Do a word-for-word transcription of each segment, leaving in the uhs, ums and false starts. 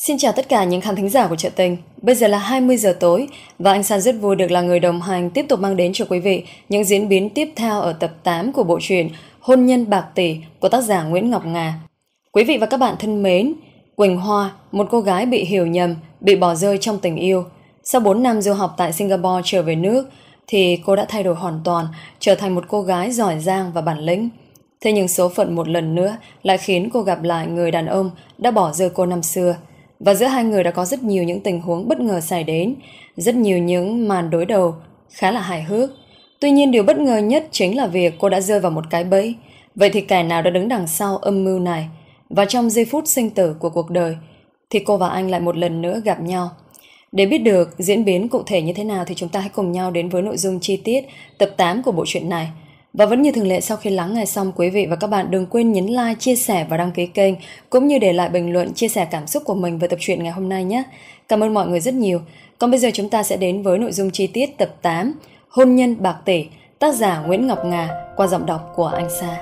Xin chào tất cả những khán thính giả của Chợ Tình. Bây giờ là hai mươi giờ tối và anh San rất vui được là người đồng hành tiếp tục mang đến cho quý vị những diễn biến tiếp theo ở tập tám của bộ truyện Hôn nhân bạc tỷ của tác giả Nguyễn Ngọc Ngà. Quý vị và các bạn thân mến, Quỳnh Hoa, một cô gái bị hiểu nhầm, bị bỏ rơi trong tình yêu. Sau bốn năm du học tại Singapore trở về nước thì cô đã thay đổi hoàn toàn, trở thành một cô gái giỏi giang và bản lĩnh. Thế nhưng số phận một lần nữa lại khiến cô gặp lại người đàn ông đã bỏ rơi cô năm xưa. Và giữa hai người đã có rất nhiều những tình huống bất ngờ xảy đến, rất nhiều những màn đối đầu khá là hài hước. Tuy nhiên điều bất ngờ nhất chính là việc cô đã rơi vào một cái bẫy. Vậy thì kẻ nào đã đứng đằng sau âm mưu này? Và trong giây phút sinh tử của cuộc đời thì cô và anh lại một lần nữa gặp nhau. Để biết được diễn biến cụ thể như thế nào thì chúng ta hãy cùng nhau đến với nội dung chi tiết tập tám của bộ truyện này. Và vẫn như thường lệ, sau khi lắng nghe xong, quý vị và các bạn đừng quên nhấn like, chia sẻ và đăng ký kênh, cũng như để lại bình luận chia sẻ cảm xúc của mình về tập truyện ngày hôm nay nhé. Cảm ơn mọi người rất nhiều. Còn bây giờ chúng ta sẽ đến với nội dung chi tiết tập tám Hôn nhân bạc tỷ, tác giả Nguyễn Ngọc Ngà qua giọng đọc của anh Sa.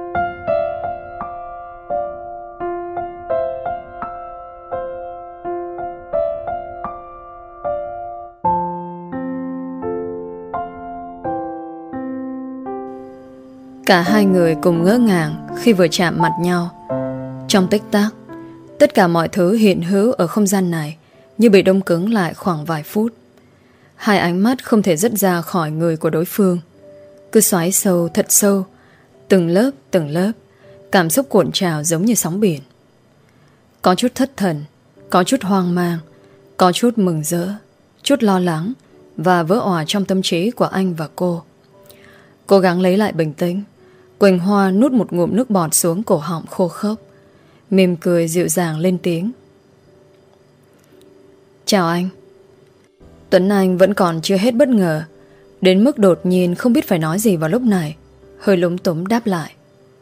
Cả hai người cùng ngỡ ngàng khi vừa chạm mặt nhau. Trong tích tắc, tất cả mọi thứ hiện hữu ở không gian này như bị đông cứng lại khoảng vài phút. Hai ánh mắt không thể dứt ra khỏi người của đối phương, cứ xoáy sâu thật sâu, từng lớp từng lớp, cảm xúc cuộn trào giống như sóng biển. Có chút thất thần, có chút hoang mang, có chút mừng rỡ, chút lo lắng và vỡ òa trong tâm trí của anh và cô. Cố gắng lấy lại bình tĩnh, Quỳnh Hoa nuốt một ngụm nước bọt xuống cổ họng khô khốc, mỉm cười dịu dàng lên tiếng. Chào anh. Tuấn Anh vẫn còn chưa hết bất ngờ, đến mức đột nhiên không biết phải nói gì vào lúc này, hơi lúng túng đáp lại.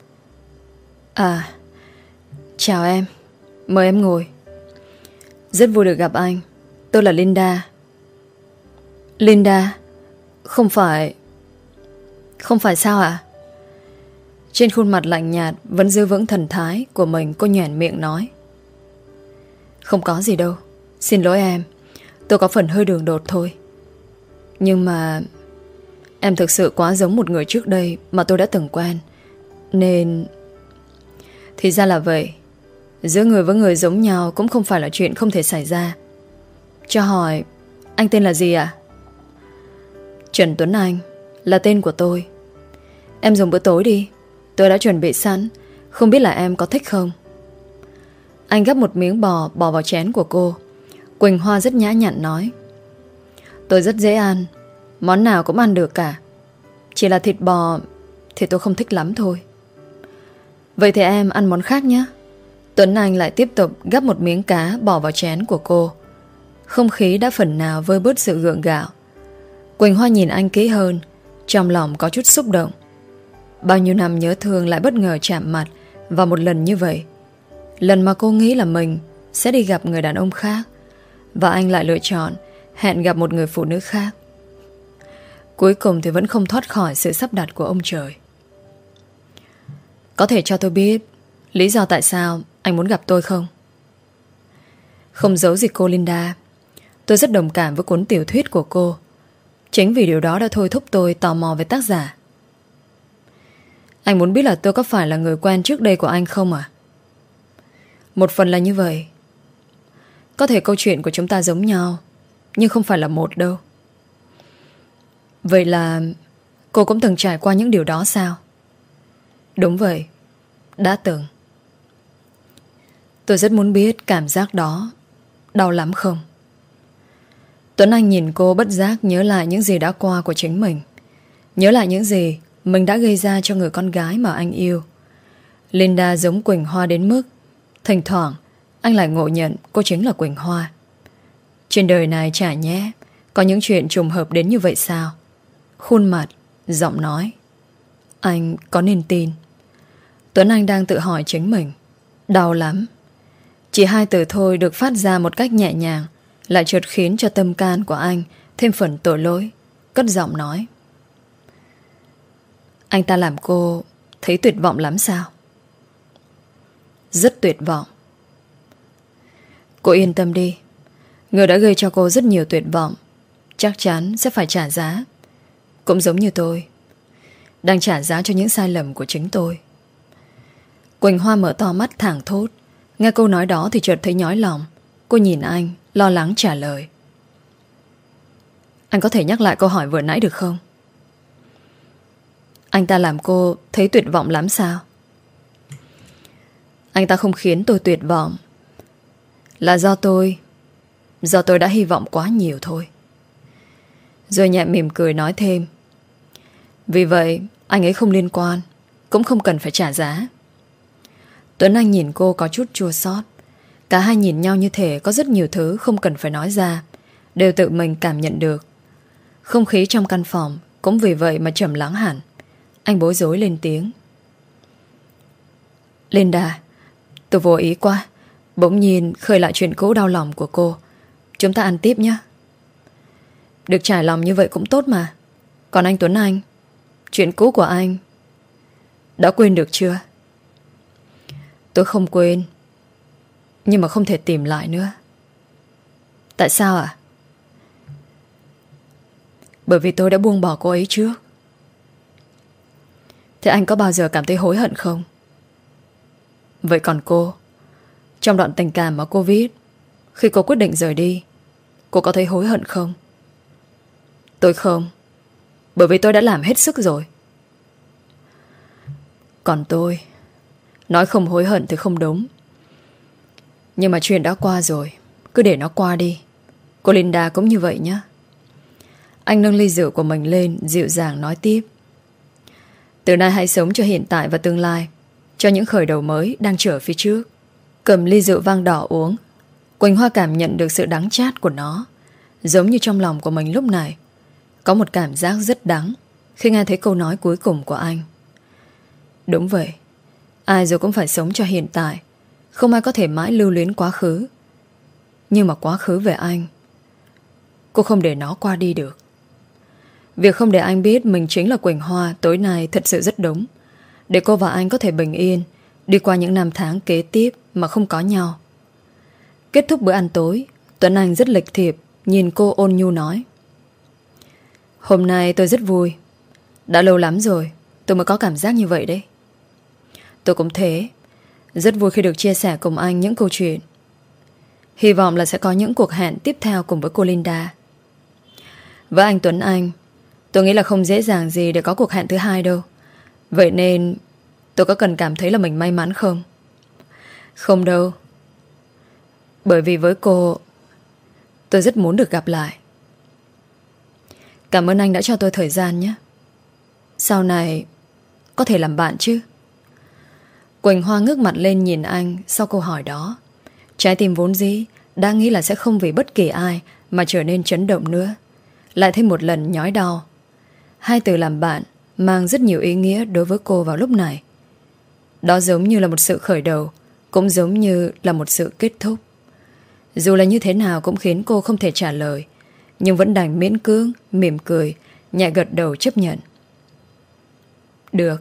À, chào em, mời em ngồi. Rất vui được gặp anh, tôi là Linda. Linda? Không phải... Không phải sao ạ? Trên khuôn mặt lạnh nhạt vẫn giữ vững thần thái của mình, cô nhoẻn miệng nói. Không có gì đâu, xin lỗi em, tôi có phần hơi đường đột thôi. Nhưng mà em thực sự quá giống một người trước đây mà tôi đã từng quen, nên... Thì ra là vậy. Giữa người với người giống nhau cũng không phải là chuyện không thể xảy ra. Cho hỏi, anh tên là gì ạ? Trần Tuấn Anh là tên của tôi. Em dùng bữa tối đi, tôi đã chuẩn bị sẵn, không biết là em có thích không? Anh gắp một miếng bò bỏ vào chén của cô. Quỳnh Hoa rất nhã nhặn nói. Tôi rất dễ ăn, món nào cũng ăn được cả. Chỉ là thịt bò thì tôi không thích lắm thôi. Vậy thì em ăn món khác nhé. Tuấn Anh lại tiếp tục gắp một miếng cá bỏ vào chén của cô. Không khí đã phần nào vơi bớt sự gượng gạo. Quỳnh Hoa nhìn anh kỹ hơn, trong lòng có chút xúc động. Bao nhiêu năm nhớ thương lại bất ngờ chạm mặt vào một lần như vậy. Lần mà cô nghĩ là mình sẽ đi gặp người đàn ông khác, và anh lại lựa chọn hẹn gặp một người phụ nữ khác. Cuối cùng thì vẫn không thoát khỏi sự sắp đặt của ông trời. Có thể cho tôi biết lý do tại sao anh muốn gặp tôi không? Không giấu gì cô Linda, tôi rất đồng cảm với cuốn tiểu thuyết của cô. Chính vì điều đó đã thôi thúc tôi tò mò về tác giả. Anh muốn biết là tôi có phải là người quen trước đây của anh không à? Một phần là như vậy. Có thể câu chuyện của chúng ta giống nhau, nhưng không phải là một đâu. Vậy là cô cũng từng trải qua những điều đó sao? Đúng vậy, đã từng. Tôi rất muốn biết cảm giác đó đau lắm không? Tuấn Anh nhìn cô bất giác nhớ lại những gì đã qua của chính mình, nhớ lại những gì mình đã gây ra cho người con gái mà anh yêu. Linda giống Quỳnh Hoa đến mức thỉnh thoảng anh lại ngộ nhận cô chính là Quỳnh Hoa. Trên đời này chả nhé có những chuyện trùng hợp đến như vậy sao? Khuôn mặt, giọng nói, anh có nên tin? Tuấn Anh đang tự hỏi chính mình. Đau lắm. Chỉ hai từ thôi được phát ra một cách nhẹ nhàng lại chợt khiến cho tâm can của anh thêm phần tội lỗi. Cất giọng nói. Anh ta làm cô thấy tuyệt vọng lắm sao? Rất tuyệt vọng. Cô yên tâm đi. Người đã gây cho cô rất nhiều tuyệt vọng chắc chắn sẽ phải trả giá. Cũng giống như tôi đang trả giá cho những sai lầm của chính tôi. Quỳnh Hoa mở to mắt thảng thốt. Nghe câu nói đó thì chợt thấy nhói lòng. Cô nhìn anh lo lắng trả lời. Anh có thể nhắc lại câu hỏi vừa nãy được không? Anh ta làm cô thấy tuyệt vọng lắm sao? Anh ta không khiến tôi tuyệt vọng. Là do tôi Do tôi đã hy vọng quá nhiều thôi. Rồi nhẹ mỉm cười nói thêm. Vì vậy anh ấy không liên quan, cũng không cần phải trả giá. Tuấn Anh nhìn cô có chút chua xót. Cả hai nhìn nhau như thể có rất nhiều thứ không cần phải nói ra, đều tự mình cảm nhận được. Không khí trong căn phòng cũng vì vậy mà trầm lắng hẳn. Anh bối rối lên tiếng. Linda, tôi vô ý quá, bỗng nhiên khơi lại chuyện cũ đau lòng của cô. Chúng ta ăn tiếp nhé. Được trải lòng như vậy cũng tốt mà. Còn anh Tuấn Anh, chuyện cũ của anh đã quên được chưa? Tôi không quên, nhưng mà không thể tìm lại nữa. Tại sao ạ? Bởi vì tôi đã buông bỏ cô ấy trước. Thế anh có bao giờ cảm thấy hối hận không? Vậy còn cô, trong đoạn tình cảm mà cô viết, khi cô quyết định rời đi, cô có thấy hối hận không? Tôi không. Bởi vì tôi đã làm hết sức rồi. Còn tôi, nói không hối hận thì không đúng. Nhưng mà chuyện đã qua rồi, cứ để nó qua đi. Cô Linda cũng như vậy nhé. Anh nâng ly rượu của mình lên, dịu dàng nói tiếp. Từ nay hãy sống cho hiện tại và tương lai, cho những khởi đầu mới đang chờ phía trước. Cầm ly rượu vang đỏ uống. Quỳnh Hoa cảm nhận được sự đắng chát của nó. Giống như trong lòng của mình lúc này có một cảm giác rất đắng khi nghe thấy câu nói cuối cùng của anh. Đúng vậy, ai rồi cũng phải sống cho hiện tại. Không ai có thể mãi lưu luyến quá khứ. Nhưng mà quá khứ về anh, cô không để nó qua đi được. Việc không để anh biết mình chính là Quỳnh Hoa tối nay thật sự rất đúng. Để cô và anh có thể bình yên đi qua những năm tháng kế tiếp mà không có nhau. Kết thúc bữa ăn tối, Tuấn Anh rất lịch thiệp nhìn cô ôn nhu nói. Hôm nay tôi rất vui. Đã lâu lắm rồi tôi mới có cảm giác như vậy đấy. Tôi cũng thế. Rất vui khi được chia sẻ cùng anh những câu chuyện. Hy vọng là sẽ có những cuộc hẹn tiếp theo cùng với cô Linda. Với anh Tuấn Anh, tôi nghĩ là không dễ dàng gì để có cuộc hẹn thứ hai đâu. Vậy nên tôi có cần cảm thấy là mình may mắn không? Không đâu. Bởi vì với cô, tôi rất muốn được gặp lại. Cảm ơn anh đã cho tôi thời gian nhé. Sau này có thể làm bạn chứ? Quỳnh Hoa ngước mặt lên nhìn anh sau câu hỏi đó. Trái tim vốn dĩ đã nghĩ là sẽ không vì bất kỳ ai mà trở nên chấn động nữa, lại thêm một lần nhói đau. Hai từ làm bạn mang rất nhiều ý nghĩa đối với cô vào lúc này. Đó giống như là một sự khởi đầu, cũng giống như là một sự kết thúc. Dù là như thế nào cũng khiến cô không thể trả lời, nhưng vẫn đành miễn cưỡng mỉm cười, nhẹ gật đầu chấp nhận. Được.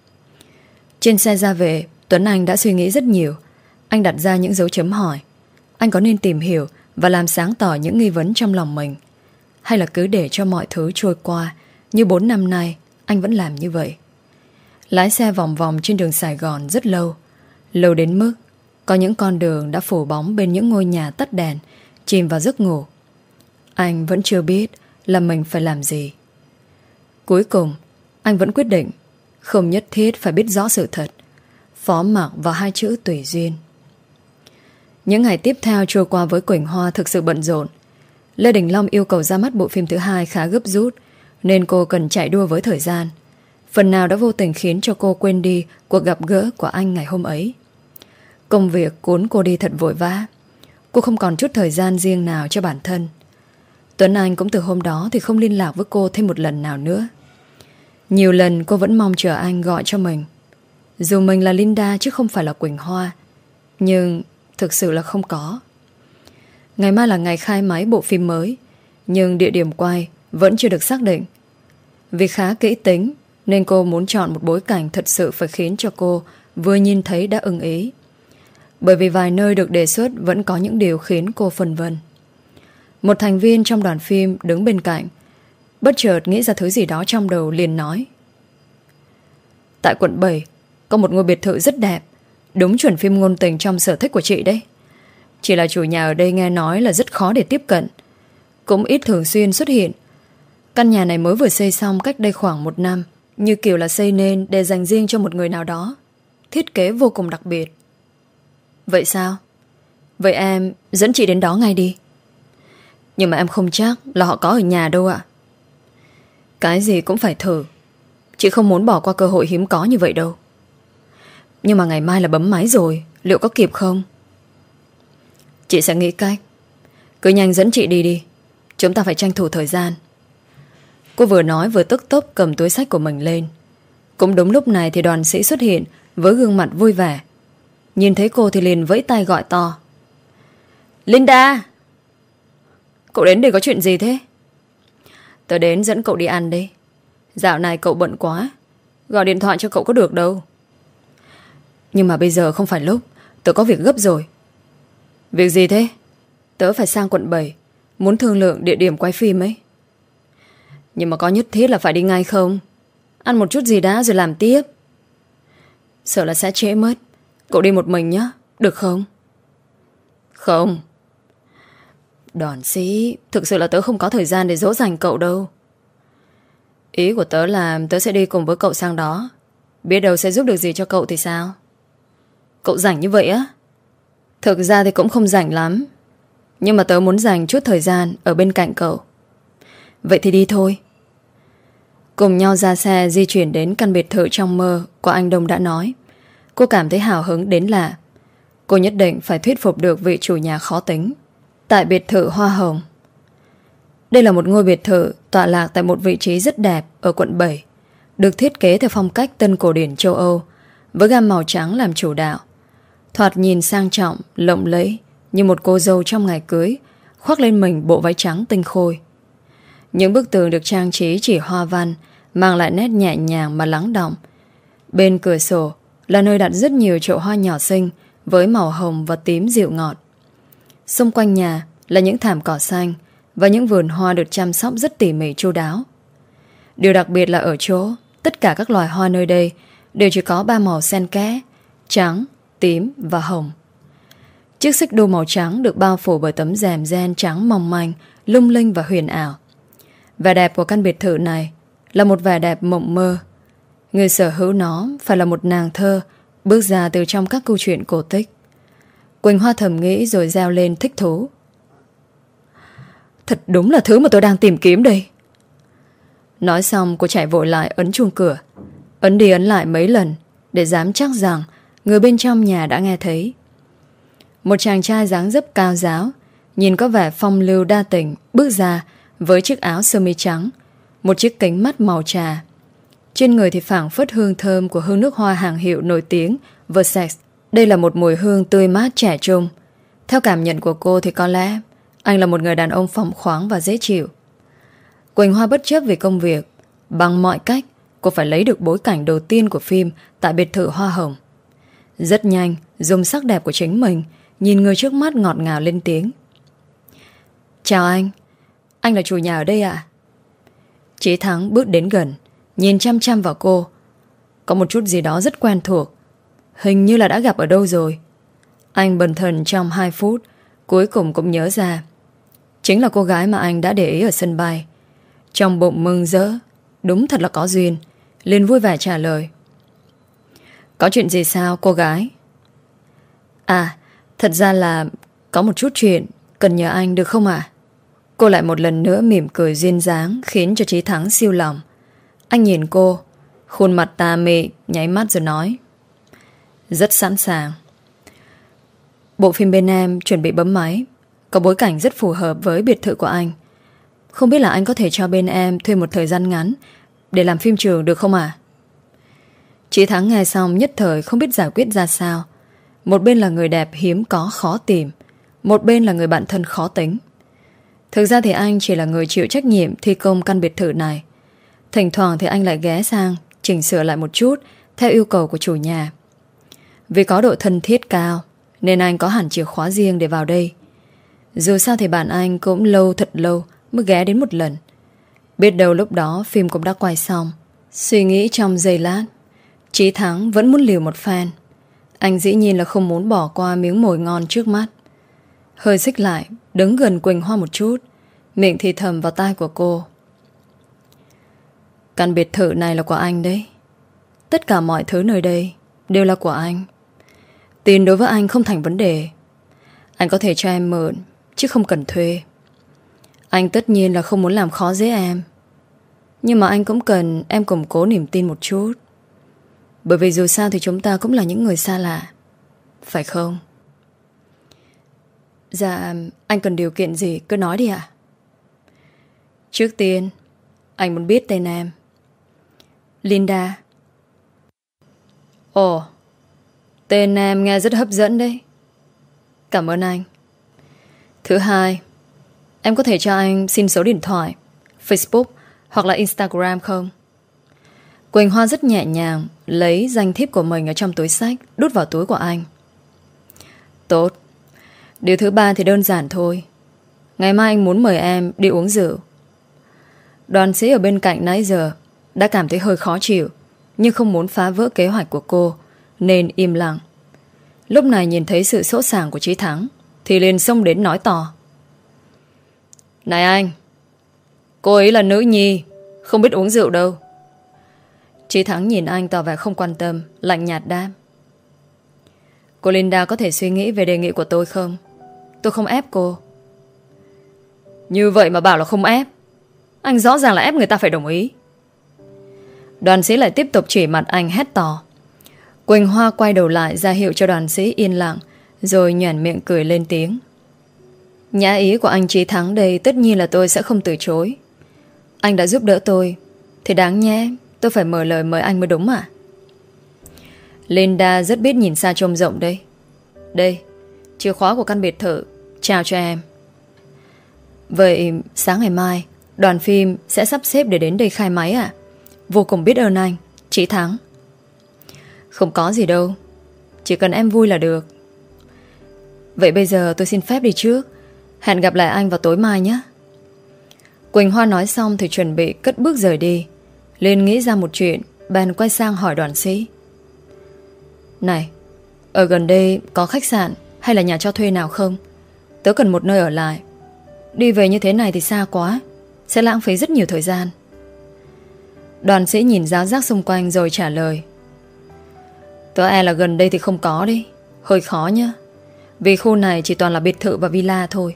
Trên xe ra về, Tuấn Anh đã suy nghĩ rất nhiều. Anh đặt ra những dấu chấm hỏi. Anh có nên tìm hiểu và làm sáng tỏ những nghi vấn trong lòng mình, hay là cứ để cho mọi thứ trôi qua như bốn năm nay anh vẫn làm như vậy? Lái xe vòng vòng trên đường Sài Gòn rất lâu. Lâu đến mức có những con đường đã phủ bóng bên những ngôi nhà tắt đèn, chìm vào giấc ngủ. Anh vẫn chưa biết là mình phải làm gì. Cuối cùng anh vẫn quyết định không nhất thiết phải biết rõ sự thật, phó mặc vào hai chữ tùy duyên. Những ngày tiếp theo trôi qua với Quỳnh Hoa thực sự bận rộn. Lê Đình Long yêu cầu ra mắt bộ phim thứ hai khá gấp rút, nên cô cần chạy đua với thời gian. Phần nào đã vô tình khiến cho cô quên đi cuộc gặp gỡ của anh ngày hôm ấy. Công việc cuốn cô đi thật vội vã. Cô không còn chút thời gian riêng nào cho bản thân. Tuấn Anh cũng từ hôm đó thì không liên lạc với cô thêm một lần nào nữa. Nhiều lần cô vẫn mong chờ anh gọi cho mình. Dù mình là Linda chứ không phải là Quỳnh Hoa, nhưng thực sự là không có. Ngày mai là ngày khai máy bộ phim mới, nhưng địa điểm quay vẫn chưa được xác định. Vì khá kỹ tính nên cô muốn chọn một bối cảnh thật sự phải khiến cho cô vừa nhìn thấy đã ưng ý. Bởi vì vài nơi được đề xuất vẫn có những điều khiến cô phân vân. Một thành viên trong đoàn phim đứng bên cạnh, bất chợt nghĩ ra thứ gì đó trong đầu, liền nói: tại quận bảy có một ngôi biệt thự rất đẹp, đúng chuẩn phim ngôn tình trong sở thích của chị đấy. Chỉ là chủ nhà ở đây nghe nói là rất khó để tiếp cận, cũng ít thường xuyên xuất hiện. Căn nhà này mới vừa xây xong cách đây khoảng một năm, như kiểu là xây nên để dành riêng cho một người nào đó. Thiết kế vô cùng đặc biệt. Vậy sao? Vậy em dẫn chị đến đó ngay đi. Nhưng mà em không chắc là họ có ở nhà đâu ạ. Cái gì cũng phải thử. Chị không muốn bỏ qua cơ hội hiếm có như vậy đâu. Nhưng mà ngày mai là bấm máy rồi, liệu có kịp không? Chị sẽ nghĩ cách. Cứ nhanh dẫn chị đi đi, chúng ta phải tranh thủ thời gian. Cô vừa nói vừa tức tốc cầm túi xách của mình lên. Cũng đúng lúc này thì đoàn sĩ xuất hiện với gương mặt vui vẻ. Nhìn thấy cô thì liền vẫy tay gọi to: Linda! Cậu đến đây có chuyện gì thế? Tớ đến dẫn cậu đi ăn đi. Dạo này cậu bận quá, gọi điện thoại cho cậu có được đâu. Nhưng mà bây giờ không phải lúc, tớ có việc gấp rồi. Việc gì thế? Tớ phải sang quận bảy, muốn thương lượng địa điểm quay phim ấy. Nhưng mà có nhất thiết là phải đi ngay không? Ăn một chút gì đã rồi làm tiếp. Sợ là sẽ trễ mất. Cậu đi một mình nhé, được không? Không. Đoàn sĩ, thực sự là tớ không có thời gian để dỗ dành cậu đâu. Ý của tớ là tớ sẽ đi cùng với cậu sang đó. Biết đâu sẽ giúp được gì cho cậu thì sao? Cậu rảnh như vậy á? Thực ra thì cũng không rảnh lắm, nhưng mà tớ muốn dành chút thời gian ở bên cạnh cậu. Vậy thì đi thôi. Cùng nhau ra xe di chuyển đến căn biệt thự trong mơ của anh Đông đã nói. Cô cảm thấy hào hứng đến lạ. Cô nhất định phải thuyết phục được vị chủ nhà khó tính. Tại biệt thự Hoa Hồng. Đây là một ngôi biệt thự tọa lạc tại một vị trí rất đẹp ở quận bảy, được thiết kế theo phong cách tân cổ điển châu Âu, với gam màu trắng làm chủ đạo. Thoạt nhìn sang trọng, lộng lẫy, như một cô dâu trong ngày cưới, khoác lên mình bộ váy trắng tinh khôi. Những bức tường được trang trí chỉ hoa văn, mang lại nét nhẹ nhàng mà lắng đọng. Bên cửa sổ là nơi đặt rất nhiều chậu hoa nhỏ xinh với màu hồng và tím dịu ngọt. Xung quanh nhà là những thảm cỏ xanh và những vườn hoa được chăm sóc rất tỉ mỉ chu đáo. Điều đặc biệt là ở chỗ tất cả các loài hoa nơi đây đều chỉ có ba màu xen kẽ: trắng, tím và hồng. Chiếc xích đu màu trắng được bao phủ bởi tấm rèm ren trắng mỏng manh, lung linh và huyền ảo. Vẻ đẹp của căn biệt thự này là một vẻ đẹp mộng mơ. Người sở hữu nó phải là một nàng thơ bước ra từ trong các câu chuyện cổ tích. Quỳnh Hoa thầm nghĩ rồi reo lên thích thú. Thật đúng là thứ mà tôi đang tìm kiếm đây. Nói xong cô chạy vội lại ấn chuông cửa, ấn đi ấn lại mấy lần để dám chắc rằng người bên trong nhà đã nghe thấy. Một chàng trai dáng dấp cao ráo, nhìn có vẻ phong lưu đa tình, bước ra với chiếc áo sơ mi trắng, một chiếc kính mắt màu trà. Trên người thì phảng phất hương thơm của hương nước hoa hàng hiệu nổi tiếng Versace. Đây là một mùi hương tươi mát trẻ trung. Theo cảm nhận của cô thì có lẽ anh là một người đàn ông phóng khoáng và dễ chịu. Quỳnh Hoa bất chấp vì công việc, bằng mọi cách cô phải lấy được bối cảnh đầu tiên của phim tại biệt thự Hoa Hồng. Rất nhanh, dùng sắc đẹp của chính mình nhìn người trước mắt ngọt ngào lên tiếng. Chào anh, anh là chủ nhà ở đây ạ? À? Chí Thắng bước đến gần, nhìn chăm chăm vào cô. Có một chút gì đó rất quen thuộc, hình như là đã gặp ở đâu rồi. Anh bần thần trong hai phút, cuối cùng cũng nhớ ra. Chính là cô gái mà anh đã để ý ở sân bay. Trong bụng mừng rỡ, đúng thật là có duyên, liền vui vẻ trả lời. Có chuyện gì sao cô gái? À, thật ra là có một chút chuyện cần nhờ anh được không ạ? À? Cô lại một lần nữa mỉm cười duyên dáng, khiến cho Chí Thắng siêu lòng. Anh nhìn cô, khuôn mặt tà mị, nháy mắt rồi nói. Rất sẵn sàng. Bộ phim bên em chuẩn bị bấm máy, có bối cảnh rất phù hợp với biệt thự của anh. Không biết là anh có thể cho bên em thuê một thời gian ngắn để làm phim trường được không ạ? À? Chí Thắng nghe xong nhất thời không biết giải quyết ra sao. Một bên là người đẹp hiếm có khó tìm, một bên là người bạn thân khó tính. Thực ra thì anh chỉ là người chịu trách nhiệm thi công căn biệt thự này. Thỉnh thoảng thì anh lại ghé sang chỉnh sửa lại một chút theo yêu cầu của chủ nhà. Vì có độ thân thiết cao nên anh có hẳn chìa khóa riêng để vào đây. Dù sao thì bạn anh cũng lâu thật lâu mới ghé đến một lần. Biết đâu lúc đó phim cũng đã quay xong. Suy nghĩ trong giây lát, Chí Thắng vẫn muốn liều một phen. Anh dĩ nhiên là không muốn bỏ qua miếng mồi ngon trước mắt. Hơi xích lại, đứng gần Quỳnh Hoa một chút, miệng thì thầm vào tai của cô. Căn biệt thự này là của anh đấy. Tất cả mọi thứ nơi đây đều là của anh. Tiền đối với anh không thành vấn đề. Anh có thể cho em mượn, chứ không cần thuê. Anh tất nhiên là không muốn làm khó dễ em, nhưng mà anh cũng cần em củng cố niềm tin một chút. Bởi vì dù sao thì chúng ta cũng là những người xa lạ, phải không? Dạ, anh cần điều kiện gì cứ nói đi ạ. Trước tiên, anh muốn biết tên em. Linda. Ồ, tên em nghe rất hấp dẫn đấy. Cảm ơn anh. Thứ hai, em có thể cho anh xin số điện thoại, Facebook hoặc là Instagram không? Quỳnh Hoa rất nhẹ nhàng lấy danh thiếp của mình ở trong túi xách, đút vào túi của anh. Tốt. Điều thứ ba thì đơn giản thôi. Ngày mai anh muốn mời em đi uống rượu. Đoàn sĩ ở bên cạnh nãy giờ đã cảm thấy hơi khó chịu, nhưng không muốn phá vỡ kế hoạch của cô nên im lặng. Lúc này nhìn thấy sự sốt sàng của Chí Thắng thì liền xông đến nói to. Này anh, cô ấy là nữ nhi, không biết uống rượu đâu. Chí Thắng nhìn anh tỏ vẻ không quan tâm, lạnh nhạt đáp. Cô Linda có thể suy nghĩ về đề nghị của tôi không? Tôi không ép cô. Như vậy mà bảo là không ép. Anh rõ ràng là ép người ta phải đồng ý. Đoàn sĩ lại tiếp tục chỉ mặt anh hét to. Quỳnh Hoa quay đầu lại ra hiệu cho đoàn sĩ yên lặng, rồi nhoẻn miệng cười lên tiếng. Nhã ý của anh Chí Thắng đây tất nhiên là tôi sẽ không từ chối. Anh đã giúp đỡ tôi thì đáng nhẽ tôi phải mở lời mời anh mới đúng à? Linda rất biết nhìn xa trông rộng đây. Đây, chìa khóa của căn biệt thự, chào cho em. Vậy sáng ngày mai đoàn phim sẽ sắp xếp để đến đây khai máy à? Vô cùng biết ơn anh, Chí Thắng. Không có gì đâu, chỉ cần em vui là được. Vậy bây giờ tôi xin phép đi trước. Hẹn gặp lại anh vào tối mai nhé. Quỳnh Hoa nói xong thì chuẩn bị cất bước rời đi. Liên nghĩ ra một chuyện, bèn quay sang hỏi đoàn sĩ. Này, ở gần đây có khách sạn hay là nhà cho thuê nào không? Tớ cần một nơi ở lại. Đi về như thế này thì xa quá, sẽ lãng phí rất nhiều thời gian. Đoàn sĩ nhìn giáo giác xung quanh rồi trả lời. Tớ e là gần đây thì không có đi. Hơi khó nhá. Vì khu này chỉ toàn là biệt thự và villa thôi.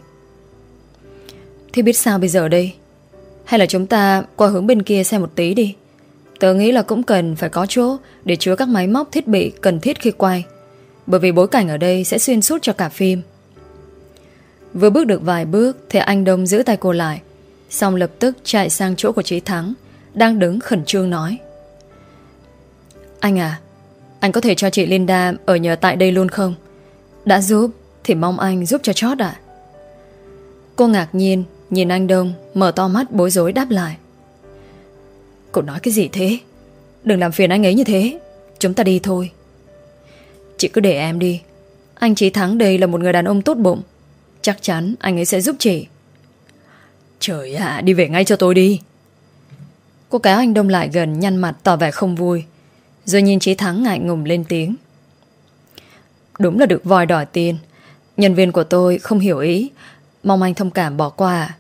Thì biết sao bây giờ đây? Hay là chúng ta qua hướng bên kia xem một tí đi. Tớ nghĩ là cũng cần phải có chỗ để chứa các máy móc thiết bị cần thiết khi quay, bởi vì bối cảnh ở đây sẽ xuyên suốt cho cả phim. Vừa bước được vài bước thì anh Đông giữ tay cô lại, xong lập tức chạy sang chỗ của Chí Thắng đang đứng khẩn trương nói. Anh à, anh có thể cho chị Linda ở nhờ tại đây luôn không? Đã giúp thì mong anh giúp cho chót ạ. Cô ngạc nhiên nhìn anh Đông, mở to mắt bối rối đáp lại. Cô nói cái gì thế? Đừng làm phiền anh ấy như thế. Chúng ta đi thôi. Chị cứ để em đi. Anh Chí Thắng đây là một người đàn ông tốt bụng, chắc chắn anh ấy sẽ giúp chị. Trời ạ, đi về ngay cho tôi đi. Cô kéo anh Đông lại gần, nhăn mặt tỏ vẻ không vui, rồi nhìn Chí Thắng ngại ngùng lên tiếng. Đúng là được voi đòi tiền. Nhân viên của tôi không hiểu ý, mong anh thông cảm bỏ qua.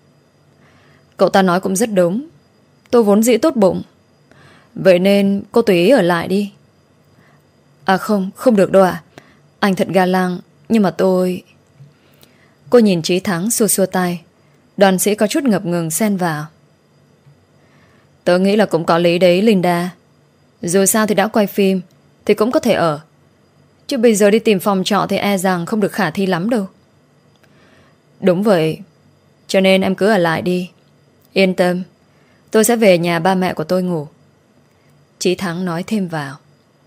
Cậu ta nói cũng rất đúng. Tôi vốn dĩ tốt bụng, vậy nên cô tùy ý ở lại đi. À không, không được đâu ạ. Anh thật ga lăng, nhưng mà tôi... Cô nhìn Chí Thắng xua xua tay. Đoàn sĩ có chút ngập ngừng xen vào. Tớ nghĩ là cũng có lý đấy Linda. Dù sao thì đã quay phim thì cũng có thể ở, chứ bây giờ đi tìm phòng trọ thì e rằng không được khả thi lắm đâu. Đúng vậy, cho nên em cứ ở lại đi. Yên tâm, tôi sẽ về nhà ba mẹ của tôi ngủ. Chí Thắng nói thêm vào.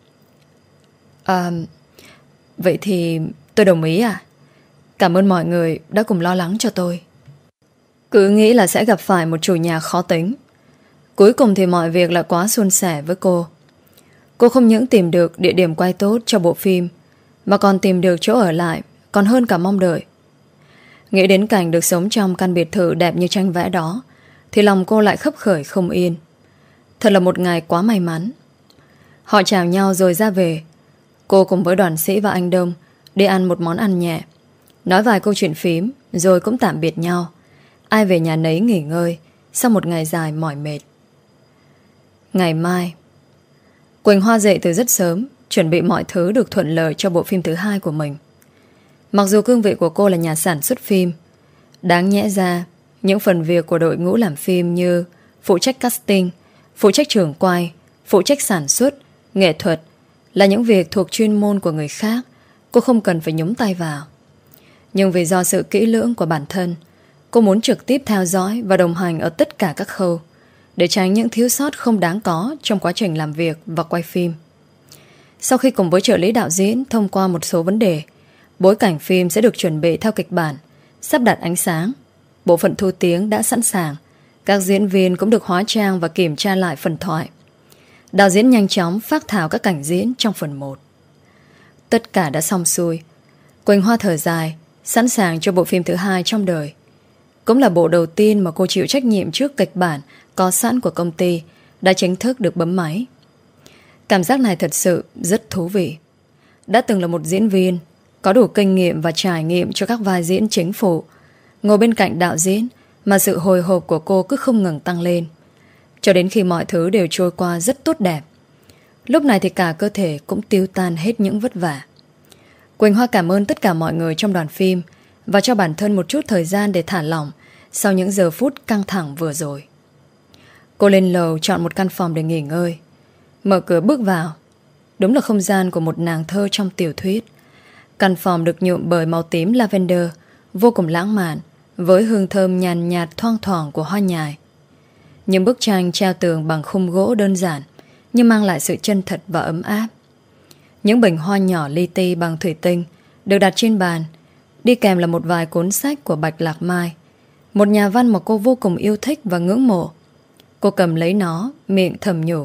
À, vậy thì tôi đồng ý à? Cảm ơn mọi người đã cùng lo lắng cho tôi. Cứ nghĩ là sẽ gặp phải một chủ nhà khó tính, cuối cùng thì mọi việc lại quá suôn sẻ với cô. Cô không những tìm được địa điểm quay tốt cho bộ phim, mà còn tìm được chỗ ở lại còn hơn cả mong đợi. Nghĩ đến cảnh được sống trong căn biệt thự đẹp như tranh vẽ đó thì lòng cô lại khấp khởi không yên. Thật là một ngày quá may mắn. Họ chào nhau rồi ra về. Cô cùng với đoàn sĩ và anh Đông đi ăn một món ăn nhẹ, nói vài câu chuyện phím, rồi cũng tạm biệt nhau. Ai về nhà nấy nghỉ ngơi sau một ngày dài mỏi mệt. Ngày mai, Quỳnh Hoa dậy từ rất sớm, chuẩn bị mọi thứ được thuận lợi cho bộ phim thứ hai của mình. Mặc dù cương vị của cô là nhà sản xuất phim, đáng nhẽ ra những phần việc của đội ngũ làm phim như phụ trách casting, phụ trách trường quay, phụ trách sản xuất, nghệ thuật là những việc thuộc chuyên môn của người khác, cô không cần phải nhúng tay vào. Nhưng vì do sự kỹ lưỡng của bản thân, cô muốn trực tiếp theo dõi và đồng hành ở tất cả các khâu để tránh những thiếu sót không đáng có trong quá trình làm việc và quay phim. Sau khi cùng với trợ lý đạo diễn thông qua một số vấn đề, bối cảnh phim sẽ được chuẩn bị theo kịch bản, sắp đặt ánh sáng, bộ phận thu tiếng đã sẵn sàng, các diễn viên cũng được hóa trang và kiểm tra lại phần thoại. Đạo diễn nhanh chóng phác thảo các cảnh diễn trong phần một. Tất cả đã xong xuôi. Quỳnh Hoa thở dài, sẵn sàng cho bộ phim thứ hai trong đời. Cũng là bộ đầu tiên mà cô chịu trách nhiệm trước kịch bản có sẵn của công ty, đã chính thức được bấm máy. Cảm giác này thật sự rất thú vị. Đã từng là một diễn viên, có đủ kinh nghiệm và trải nghiệm cho các vai diễn chính phụ, ngồi bên cạnh đạo diễn mà sự hồi hộp của cô cứ không ngừng tăng lên, cho đến khi mọi thứ đều trôi qua rất tốt đẹp. Lúc này thì cả cơ thể cũng tiêu tan hết những vất vả. Quỳnh Hoa cảm ơn tất cả mọi người trong đoàn phim và cho bản thân một chút thời gian để thả lỏng sau những giờ phút căng thẳng vừa rồi. Cô lên lầu chọn một căn phòng để nghỉ ngơi. Mở cửa bước vào, đúng là không gian của một nàng thơ trong tiểu thuyết. Căn phòng được nhuộm bởi màu tím lavender, vô cùng lãng mạn, với hương thơm nhàn nhạt thoang thoảng của hoa nhài. Những bức tranh treo tường bằng khung gỗ đơn giản, nhưng mang lại sự chân thật và ấm áp. Những bình hoa nhỏ li ti bằng thủy tinh được đặt trên bàn, đi kèm là một vài cuốn sách của Bạch Lạc Mai, một nhà văn mà cô vô cùng yêu thích và ngưỡng mộ. Cô cầm lấy nó, miệng thầm nhủ.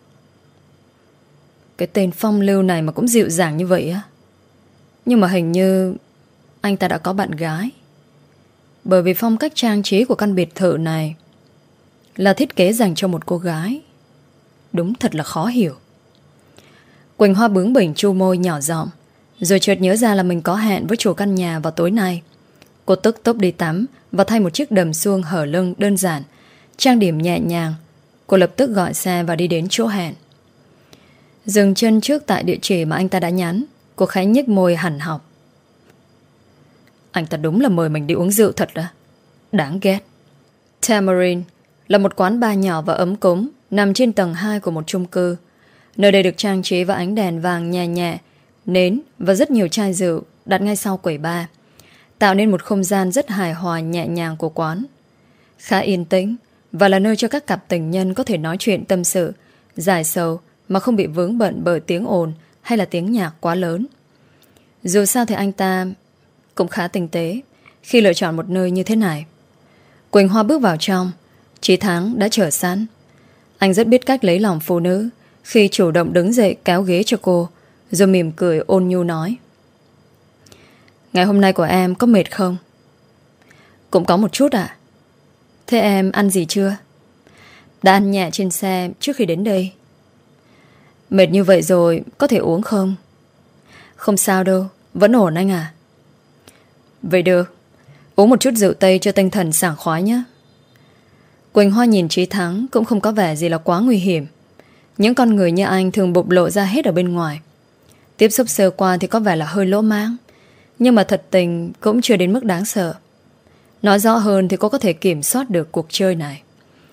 Cái tên Phong Lưu này mà cũng dịu dàng như vậy á. Nhưng mà hình như anh ta đã có bạn gái. Bởi vì phong cách trang trí của căn biệt thự này là thiết kế dành cho một cô gái. Đúng thật là khó hiểu. Quỳnh Hoa bướng bỉnh chu môi nhỏ giọng, rồi chợt nhớ ra là mình có hẹn với chủ căn nhà vào tối nay. Cô tức tốc đi tắm và thay một chiếc đầm suông hở lưng đơn giản, trang điểm nhẹ nhàng. Cô lập tức gọi xe và đi đến chỗ hẹn. Dừng chân trước tại địa chỉ mà anh ta đã nhắn, cô khẽ nhếch môi hằn học. Anh ta đúng là mời mình đi uống rượu thật đó. Đáng ghét. Tamarind là một quán bar nhỏ và ấm cúng nằm trên tầng hai của một chung cư. Nơi đây được trang trí với ánh đèn vàng nhẹ nhẹ, nến và rất nhiều chai rượu đặt ngay sau quầy bar, tạo nên một không gian rất hài hòa nhẹ nhàng của quán. Khá yên tĩnh và là nơi cho các cặp tình nhân có thể nói chuyện tâm sự, giải sầu mà không bị vướng bận bởi tiếng ồn hay là tiếng nhạc quá lớn. Dù sao thì anh ta cũng khá tinh tế khi lựa chọn một nơi như thế này. Quỳnh Hoa bước vào trong, Chí Thắng đã chờ sẵn. Anh rất biết cách lấy lòng phụ nữ khi chủ động đứng dậy kéo ghế cho cô, rồi mỉm cười ôn nhu nói. Ngày hôm nay của em có mệt không? Cũng có một chút ạ. Thế em ăn gì chưa? Đã ăn nhẹ trên xe trước khi đến đây. Mệt như vậy rồi có thể uống không? Không sao đâu, vẫn ổn anh à. Vậy được, uống một chút rượu Tây cho tinh thần sảng khoái nhé. Quỳnh Hoa nhìn Chí Thắng cũng không có vẻ gì là quá nguy hiểm. Những con người như anh thường bộc lộ ra hết ở bên ngoài. Tiếp xúc sơ qua thì có vẻ là hơi lỗ mãng, nhưng mà thật tình cũng chưa đến mức đáng sợ. Nói rõ hơn thì cô có thể kiểm soát được cuộc chơi này.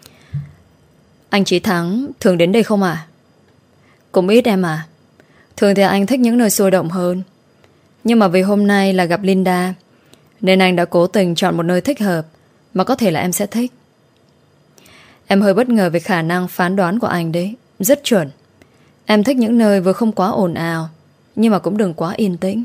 Anh Chí Thắng thường đến đây không à? Cũng ít em à. Thường thì anh thích những nơi sôi động hơn, nhưng mà vì hôm nay là gặp Linda nên anh đã cố tình chọn một nơi thích hợp mà có thể là em sẽ thích. Em hơi bất ngờ về khả năng phán đoán của anh đấy. Rất chuẩn. Em thích những nơi vừa không quá ồn ào, nhưng mà cũng đừng quá yên tĩnh.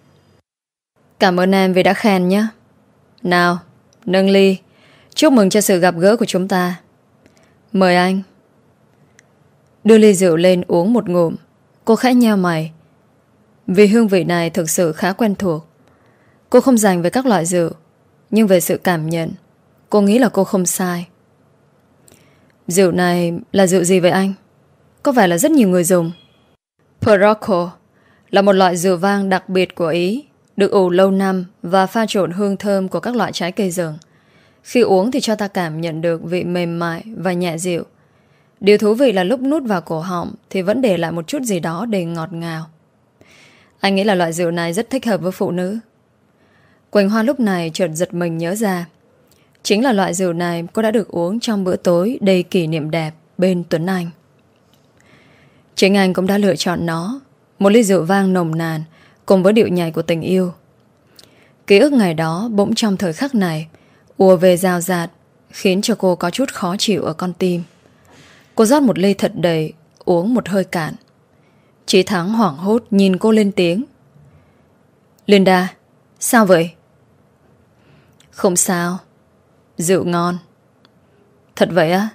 Cảm ơn em vì đã khen nhé. Nào, nâng ly. Chúc mừng cho sự gặp gỡ của chúng ta. Mời anh. Đưa ly rượu lên uống một ngụm. Cô khẽ nheo mày. Vì hương vị này thực sự khá quen thuộc. Cô không dành về các loại rượu, nhưng về sự cảm nhận, cô nghĩ là cô không sai. Rượu này là rượu gì vậy anh? Có vẻ là rất nhiều người dùng. Prosecco là một loại rượu vang đặc biệt của Ý, được ủ lâu năm và pha trộn hương thơm của các loại trái cây rừng. Khi uống thì cho ta cảm nhận được vị mềm mại và nhẹ dịu. Điều thú vị là lúc nuốt vào cổ họng thì vẫn để lại một chút gì đó đầy ngọt ngào. Anh nghĩ là loại rượu này rất thích hợp với phụ nữ. Quỳnh Hoa lúc này chợt giật mình nhớ ra, chính là loại rượu này cô đã được uống trong bữa tối đầy kỷ niệm đẹp bên Tuấn Anh. Chính anh cũng đã lựa chọn nó, một ly rượu vang nồng nàn cùng với điệu nhảy của tình yêu. Ký ức ngày đó bỗng trong thời khắc này ùa về rào rạt, khiến cho cô có chút khó chịu ở con tim. Cô rót một ly thật đầy, uống một hơi cạn. Chí Thắng hoảng hốt nhìn cô lên tiếng: Linda, sao vậy? Không sao, rượu ngon. Thật vậy á?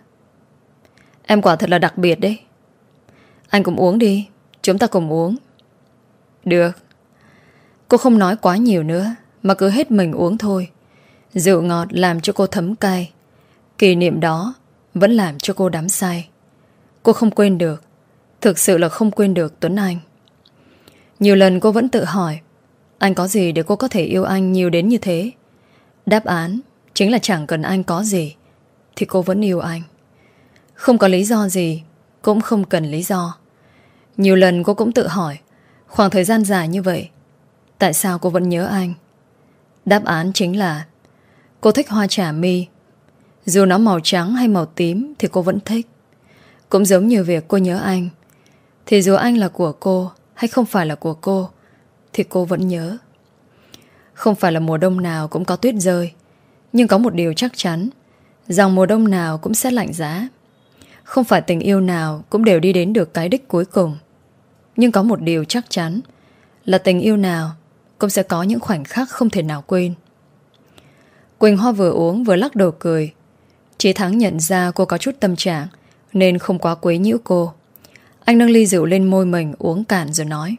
Em quả thật là đặc biệt đấy. Anh cũng uống đi, chúng ta cùng uống. Được. Cô không nói quá nhiều nữa, mà cứ hết mình uống thôi. Rượu ngọt làm cho cô thấm cay. Kỷ niệm đó vẫn làm cho cô đắm say. Cô không quên được, thực sự là không quên được Tuấn Anh. Nhiều lần cô vẫn tự hỏi, anh có gì để cô có thể yêu anh nhiều đến như thế? Đáp án chính là chẳng cần anh có gì thì cô vẫn yêu anh. Không có lý do gì, cũng không cần lý do. Nhiều lần cô cũng tự hỏi, khoảng thời gian dài như vậy, tại sao cô vẫn nhớ anh? Đáp án chính là cô thích hoa trà my. Dù nó màu trắng hay màu tím thì cô vẫn thích. Cũng giống như việc cô nhớ anh, thì dù anh là của cô hay không phải là của cô thì cô vẫn nhớ. Không phải là mùa đông nào cũng có tuyết rơi, nhưng có một điều chắc chắn, rằng mùa đông nào cũng sẽ lạnh giá. Không phải tình yêu nào cũng đều đi đến được cái đích cuối cùng, nhưng có một điều chắc chắn là tình yêu nào cũng sẽ có những khoảnh khắc không thể nào quên. Quỳnh Hoa vừa uống vừa lắc đầu cười. Chí Thắng nhận ra cô có chút tâm trạng nên không quá quấy nhiễu cô. Anh nâng ly rượu lên môi mình uống cạn rồi nói: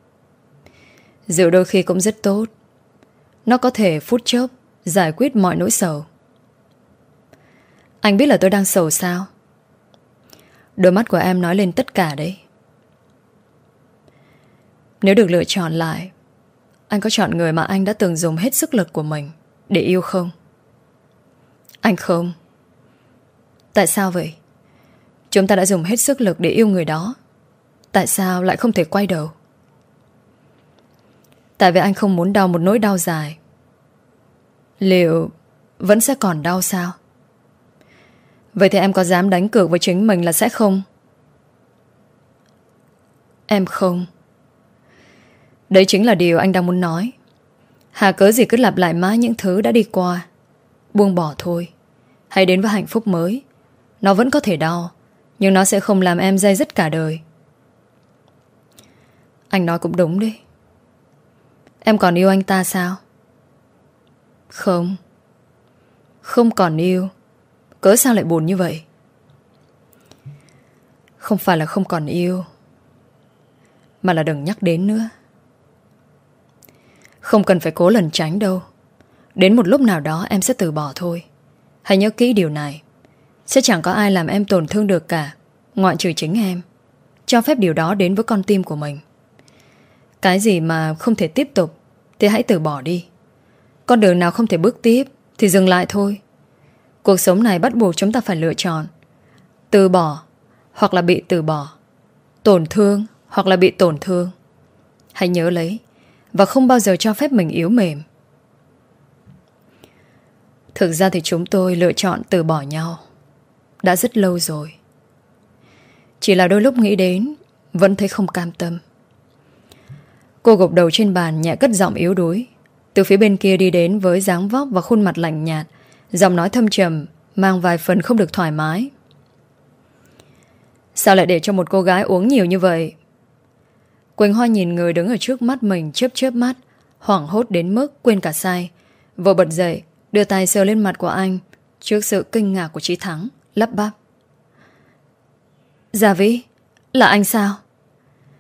Rượu đôi khi cũng rất tốt. Nó có thể phút chốc giải quyết mọi nỗi sầu. Anh biết là tôi đang sầu sao? Đôi mắt của em nói lên tất cả đấy. Nếu được lựa chọn lại, anh có chọn người mà anh đã từng dùng hết sức lực của mình để yêu không? Anh không. Tại sao vậy? Chúng ta đã dùng hết sức lực để yêu người đó, tại sao lại không thể quay đầu? Tại vì anh không muốn đau một nỗi đau dài. Liệu vẫn sẽ còn đau sao? Vậy thì em có dám đánh cược với chính mình là sẽ không? Em không. Đấy chính là điều anh đang muốn nói. Hà cớ gì cứ lặp lại mãi những thứ đã đi qua. Buông bỏ thôi. Hãy đến với hạnh phúc mới. Nó vẫn có thể đau, nhưng nó sẽ không làm em day dứt cả đời. Anh nói cũng đúng đấy. Em còn yêu anh ta sao? Không. Không còn yêu. Cớ sao lại buồn như vậy? Không phải là không còn yêu, mà là đừng nhắc đến nữa. Không cần phải cố lẩn tránh đâu. Đến một lúc nào đó em sẽ từ bỏ thôi. Hãy nhớ kỹ điều này. Sẽ chẳng có ai làm em tổn thương được cả, ngoại trừ chính em. Cho phép điều đó đến với con tim của mình. Cái gì mà không thể tiếp tục thì hãy từ bỏ đi. Con đường nào không thể bước tiếp thì dừng lại thôi. Cuộc sống này bắt buộc chúng ta phải lựa chọn: từ bỏ hoặc là bị từ bỏ, tổn thương hoặc là bị tổn thương. Hãy nhớ lấy, và không bao giờ cho phép mình yếu mềm. Thực ra thì chúng tôi lựa chọn từ bỏ nhau đã rất lâu rồi. Chỉ là đôi lúc nghĩ đến vẫn thấy không cam tâm. Cô gục đầu trên bàn, nhẹ cất giọng yếu đuối. Từ phía bên kia đi đến với dáng vóc và khuôn mặt lạnh nhạt, giọng nói thâm trầm, mang vài phần không được thoải mái. Sao lại để cho một cô gái uống nhiều như vậy? Quỳnh Hoa nhìn người đứng ở trước mắt mình chớp chớp mắt, hoảng hốt đến mức quên cả say. Vội bật dậy, đưa tay sờ lên mặt của anh trước sự kinh ngạc của Chí Thắng, lắp bắp: Gia Vĩ, là anh sao?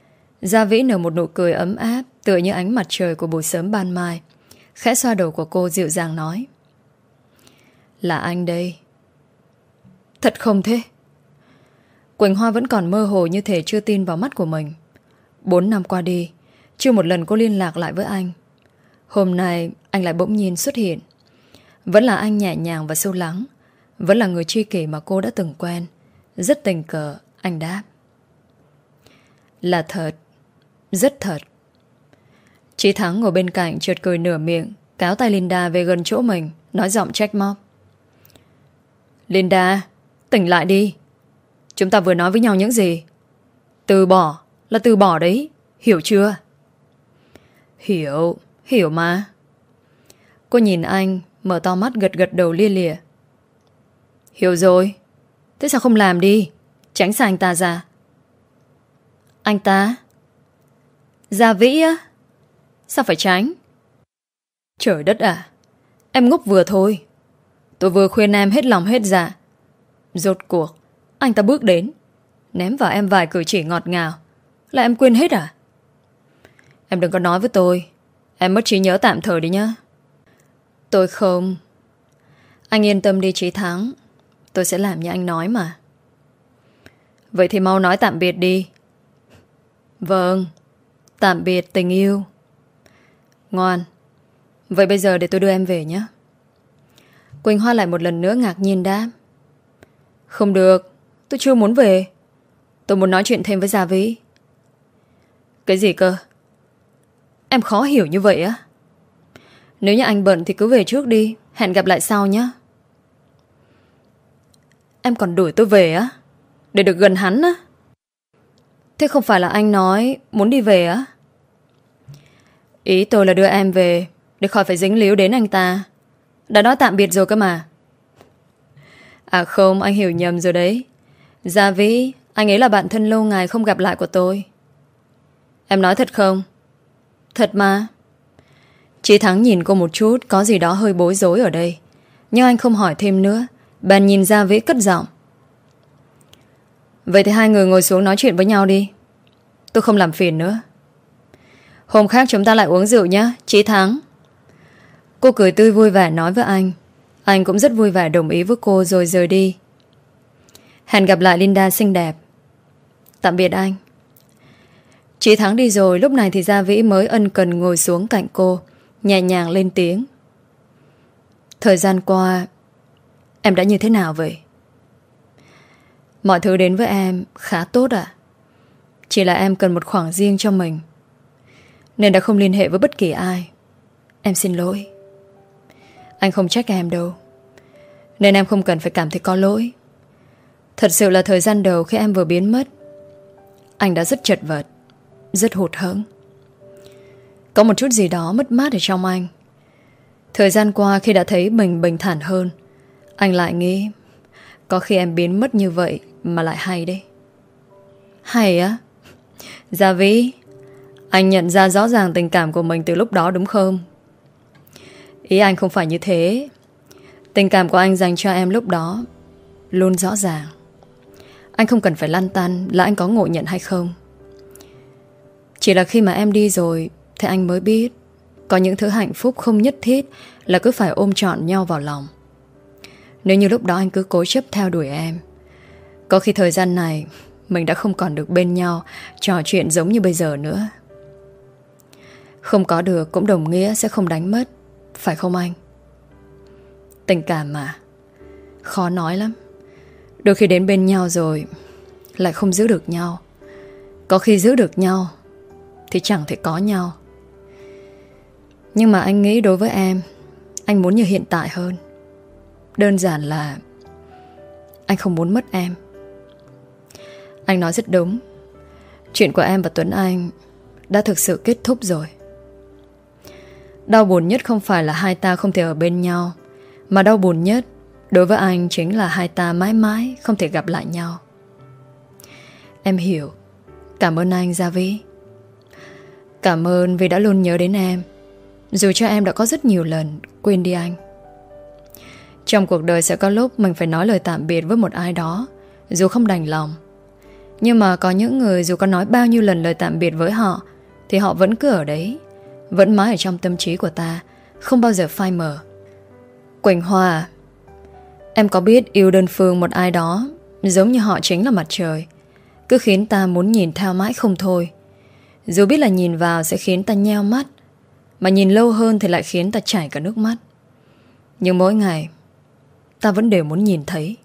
Gia Vĩ nở một nụ cười ấm áp, tựa như ánh mặt trời của buổi sớm ban mai. Khẽ xoa đầu của cô dịu dàng nói: Là anh đây. Thật không thế? Quỳnh Hoa vẫn còn mơ hồ như thể chưa tin vào mắt của mình. Bốn năm qua đi, chưa một lần cô liên lạc lại với anh. Hôm nay anh lại bỗng nhiên xuất hiện. Vẫn là anh nhẹ nhàng và sâu lắng, vẫn là người tri kỷ mà cô đã từng quen. Rất tình cờ anh đáp: Là thật. Rất thật. Chí Thắng ngồi bên cạnh chợt cười nửa miệng, kéo tay Linda về gần chỗ mình, nói giọng trách móc: Linda, tỉnh lại đi. Chúng ta vừa nói với nhau những gì? Từ bỏ là từ bỏ đấy, hiểu chưa? Hiểu, hiểu mà. Cô nhìn anh, mở to mắt gật gật đầu lia lịa. Hiểu rồi. Thế sao không làm đi? Tránh xa anh ta ra. Anh ta? Gia Vĩ á? Sao phải tránh? Trời đất à, em ngốc vừa thôi. Tôi vừa khuyên em hết lòng hết dạ. Rốt cuộc anh ta bước đến, ném vào em vài cử chỉ ngọt ngào, là em quên hết à? Em đừng có nói với tôi em mất trí nhớ tạm thời đi nhá. Tôi không. Anh yên tâm đi Chí Thắng, tôi sẽ làm như anh nói mà. Vậy thì mau nói tạm biệt đi. Vâng, tạm biệt tình yêu. Ngoan. Vậy bây giờ để tôi đưa em về nhé. Quỳnh Hoa lại một lần nữa ngạc nhiên đáp: Không được, tôi chưa muốn về. Tôi muốn nói chuyện thêm với Gia Vĩ. Cái gì cơ? Em khó hiểu như vậy á? Nếu như anh bận thì cứ về trước đi, hẹn gặp lại sau nhé. Em còn đuổi tôi về á? Để được gần hắn á? Thế không phải là anh nói muốn đi về á? Ý tôi là đưa em về để khỏi phải dính líu đến anh ta. Đã nói tạm biệt rồi cơ mà. À không, anh hiểu nhầm rồi đấy. Gia Vĩ, anh ấy là bạn thân lâu ngày không gặp lại của tôi. Em nói thật không? Thật mà. Chí Thắng nhìn cô một chút, có gì đó hơi bối rối ở đây. Nhưng anh không hỏi thêm nữa, bèn nhìn Gia Vĩ cất giọng: Vậy thì hai người ngồi xuống nói chuyện với nhau đi. Tôi không làm phiền nữa. Hôm khác chúng ta lại uống rượu nhé, Chí Thắng. Cô cười tươi vui vẻ nói với anh. Anh cũng rất vui vẻ đồng ý với cô rồi rời đi. Hẹn gặp lại Linda xinh đẹp. Tạm biệt anh. Chí Thắng đi rồi, lúc này thì Gia Vĩ mới ân cần ngồi xuống cạnh cô, nhẹ nhàng lên tiếng: Thời gian qua em đã như thế nào vậy? Mọi thứ đến với em khá tốt ạ. Chỉ là em cần một khoảng riêng cho mình, nên đã không liên hệ với bất kỳ ai. Em xin lỗi. Anh không trách em đâu, nên em không cần phải cảm thấy có lỗi. Thật sự là thời gian đầu khi em vừa biến mất, anh đã rất chật vật, rất hụt hẫng. Có một chút gì đó mất mát ở trong anh. Thời gian qua khi đã thấy mình bình thản hơn, anh lại nghĩ có khi em biến mất như vậy mà lại hay đấy. Hay á? Gia Vĩ, anh nhận ra rõ ràng tình cảm của mình từ lúc đó đúng không? Ý anh không phải như thế. Tình cảm của anh dành cho em lúc đó luôn rõ ràng. Anh không cần phải lăn tăn là anh có ngộ nhận hay không. Chỉ là khi mà em đi rồi thì anh mới biết có những thứ hạnh phúc không nhất thiết là cứ phải ôm trọn nhau vào lòng. Nếu như lúc đó anh cứ cố chấp theo đuổi em, có khi thời gian này mình đã không còn được bên nhau trò chuyện giống như bây giờ nữa. Không có được cũng đồng nghĩa sẽ không đánh mất, phải không anh? Tình cảm mà, khó nói lắm. Đôi khi đến bên nhau rồi lại không giữ được nhau. Có khi giữ được nhau thì chẳng thể có nhau. Nhưng mà anh nghĩ đối với em, anh muốn như hiện tại hơn. Đơn giản là anh không muốn mất em. Anh nói rất đúng. Chuyện của em và Tuấn Anh đã thực sự kết thúc rồi. Đau buồn nhất không phải là hai ta không thể ở bên nhau, mà đau buồn nhất đối với anh chính là hai ta mãi mãi không thể gặp lại nhau. Em hiểu. Cảm ơn anh Gia Vĩ. Cảm ơn vì đã luôn nhớ đến em, dù cho em đã có rất nhiều lần quên đi anh. Trong cuộc đời sẽ có lúc mình phải nói lời tạm biệt với một ai đó, dù không đành lòng. Nhưng mà có những người dù có nói bao nhiêu lần lời tạm biệt với họ thì họ vẫn cứ ở đấy, vẫn mãi ở trong tâm trí của ta, không bao giờ phai mờ. Quỳnh Hoa à, em có biết yêu đơn phương một ai đó giống như họ chính là mặt trời, cứ khiến ta muốn nhìn theo mãi không thôi. Dù biết là nhìn vào sẽ khiến ta nheo mắt, mà nhìn lâu hơn thì lại khiến ta chảy cả nước mắt. Nhưng mỗi ngày ta vẫn đều muốn nhìn thấy.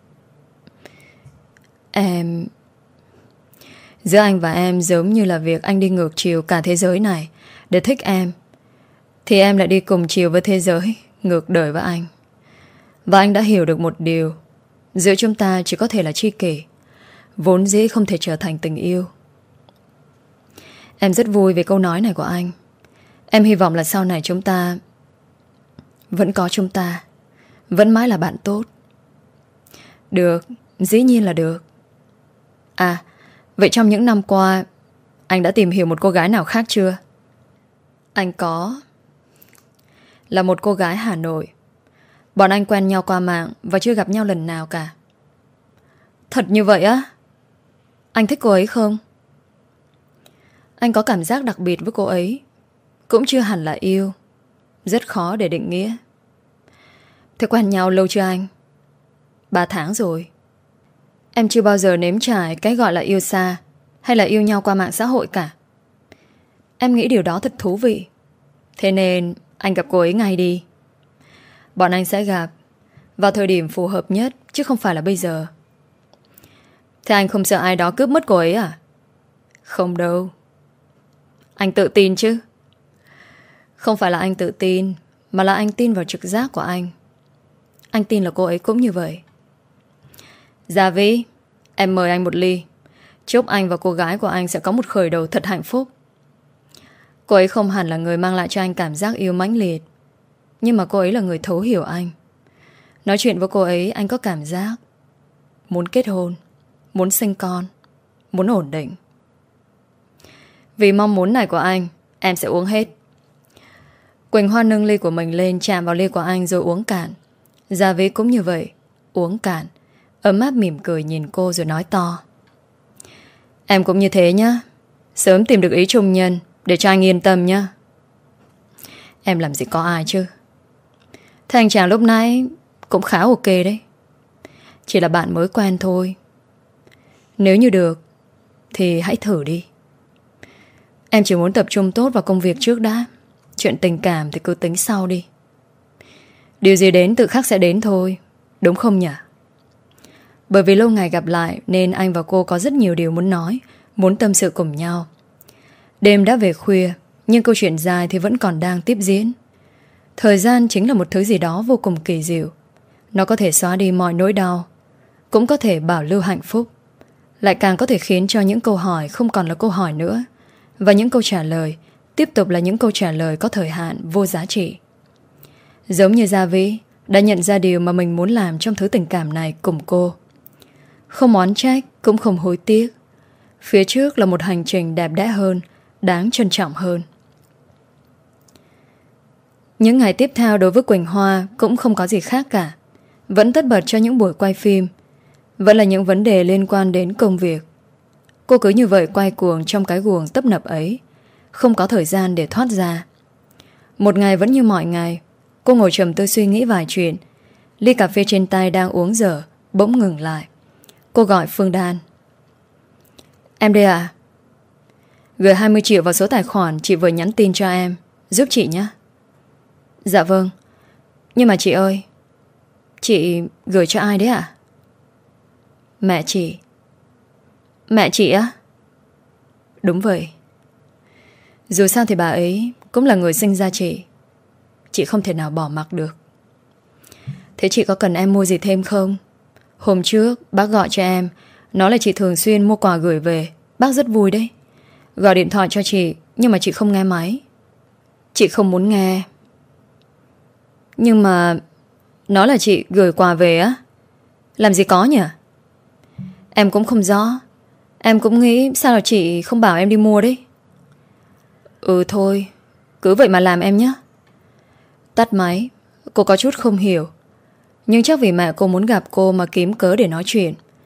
Em... Giữa anh và em giống như là việc anh đi ngược chiều cả thế giới này để thích em, thì em lại đi cùng chiều với thế giới, ngược đời với anh. Và anh đã hiểu được một điều: giữa chúng ta chỉ có thể là tri kỷ, vốn dĩ không thể trở thành tình yêu. Em rất vui về câu nói này của anh. Em hy vọng là sau này chúng ta vẫn có chúng ta, vẫn mãi là bạn tốt. Được, dĩ nhiên là được. À, vậy trong những năm qua anh đã tìm hiểu một cô gái nào khác chưa? Anh có. Là một cô gái Hà Nội. Bọn anh quen nhau qua mạng và chưa gặp nhau lần nào cả. Thật như vậy á? Anh thích cô ấy không? Anh có cảm giác đặc biệt với cô ấy. Cũng chưa hẳn là yêu, rất khó để định nghĩa. Thế quen nhau lâu chưa anh? Ba tháng rồi. Em chưa bao giờ nếm trải cái gọi là yêu xa hay là yêu nhau qua mạng xã hội cả. Em nghĩ điều đó thật thú vị. Thế nên anh gặp cô ấy ngay đi. Bọn anh sẽ gặp vào thời điểm phù hợp nhất, chứ không phải là bây giờ. Thế anh không sợ ai đó cướp mất cô ấy à? Không đâu. Anh tự tin chứ? Không phải là anh tự tin, mà là anh tin vào trực giác của anh. Anh tin là cô ấy cũng như vậy. Gia Vĩ, em mời anh một ly. Chúc anh và cô gái của anh sẽ có một khởi đầu thật hạnh phúc. Cô ấy không hẳn là người mang lại cho anh cảm giác yêu mãnh liệt, nhưng mà cô ấy là người thấu hiểu anh. Nói chuyện với cô ấy anh có cảm giác muốn kết hôn, muốn sinh con, muốn ổn định. Vì mong muốn này của anh, em sẽ uống hết. Quỳnh Hoa nâng ly của mình lên, chạm vào ly của anh rồi uống cạn. Gia Vĩ cũng như vậy, uống cạn, ấm áp mỉm cười nhìn cô rồi nói to: Em cũng như thế nhá. Sớm tìm được ý trung nhân để cho anh yên tâm nhá. Em làm gì có ai chứ. Thế anh chàng lúc nãy cũng khá ok đấy. Chỉ là bạn mới quen thôi. Nếu như được thì hãy thử đi. Em chỉ muốn tập trung tốt vào công việc trước đã. Chuyện tình cảm thì cứ tính sau đi. Điều gì đến tự khắc sẽ đến thôi, đúng không nhỉ? Bởi vì lâu ngày gặp lại nên anh và cô có rất nhiều điều muốn nói, muốn tâm sự cùng nhau. Đêm đã về khuya, nhưng câu chuyện dài thì vẫn còn đang tiếp diễn. Thời gian chính là một thứ gì đó vô cùng kỳ diệu. Nó có thể xóa đi mọi nỗi đau, cũng có thể bảo lưu hạnh phúc, lại càng có thể khiến cho những câu hỏi không còn là câu hỏi nữa, và những câu trả lời tiếp tục là những câu trả lời có thời hạn vô giá trị. Giống như Gia Vĩ đã nhận ra điều mà mình muốn làm trong thứ tình cảm này cùng cô. Không oán trách, cũng không hối tiếc. Phía trước là một hành trình đẹp đẽ hơn, đáng trân trọng hơn. Những ngày tiếp theo đối với Quỳnh Hoa cũng không có gì khác cả. Vẫn tất bật cho những buổi quay phim, vẫn là những vấn đề liên quan đến công việc. Cô cứ như vậy quay cuồng trong cái guồng tấp nập ấy, không có thời gian để thoát ra. Một ngày vẫn như mọi ngày. Cô ngồi trầm tư suy nghĩ vài chuyện. Ly cà phê trên tay đang uống dở bỗng ngừng lại. Cô gọi Phương Đan. Em đây à? Gửi hai mươi triệu vào số tài khoản chị vừa nhắn tin cho em, giúp chị nhé. Dạ vâng. Nhưng mà chị ơi, chị gửi cho ai đấy ạ? Mẹ chị. Mẹ chị á? Đúng vậy. Dù sao thì bà ấy cũng là người sinh ra chị. Chị không thể nào bỏ mặc được. Thế chị có cần em mua gì thêm không? Hôm trước bác gọi cho em, nói là chị thường xuyên mua quà gửi về. Bác rất vui đấy. Gọi điện thoại cho chị, nhưng mà chị không nghe máy. Chị không muốn nghe. Nhưng mà nói là chị gửi quà về á? Làm gì có nhỉ? Em cũng không rõ. Em cũng nghĩ sao là chị không bảo em đi mua đấy. Ừ thôi, cứ vậy mà làm em nhé. Tắt máy. Cô có chút không hiểu, nhưng chắc vì mẹ cô muốn gặp cô mà kiếm cớ để nói chuyện.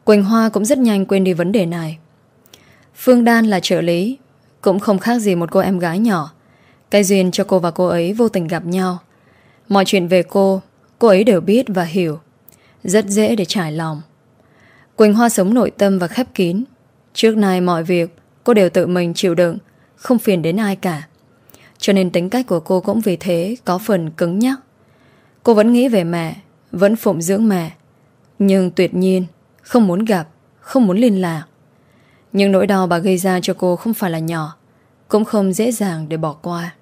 Quỳnh Hoa cũng rất nhanh quên đi vấn đề này. Phương Đan là trợ lý, cũng không khác gì một cô em gái nhỏ. Cái duyên cho cô và cô ấy vô tình gặp nhau. Mọi chuyện về cô, cô ấy đều biết và hiểu. Rất dễ để trải lòng. Quỳnh Hoa sống nội tâm và khép kín. Trước nay mọi việc cô đều tự mình chịu đựng, không phiền đến ai cả. Cho nên tính cách của cô cũng vì thế có phần cứng nhắc. Cô vẫn nghĩ về mẹ, vẫn phụng dưỡng mẹ, nhưng tuyệt nhiên không muốn gặp, không muốn liên lạc. Nhưng nỗi đau bà gây ra cho cô không phải là nhỏ, cũng không dễ dàng để bỏ qua.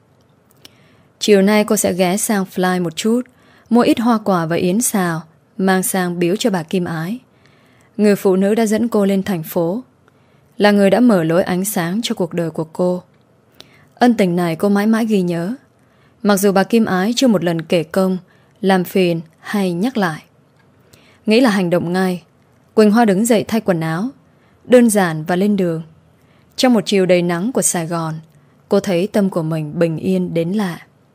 Chiều nay cô sẽ ghé sang Fly một chút, mua ít hoa quả và yến xào, mang sang biếu cho bà Kim Ái. Người phụ nữ đã dẫn cô lên thành phố, là người đã mở lối ánh sáng cho cuộc đời của cô. Ân tình này cô mãi mãi ghi nhớ. Mặc dù bà Kim Ái chưa một lần kể công, làm phiền hay nhắc lại. Nghĩ là hành động ngay, Quỳnh Hoa đứng dậy thay quần áo, đơn giản và lên đường. Trong một chiều đầy nắng của Sài Gòn, cô thấy tâm của mình bình yên đến lạ.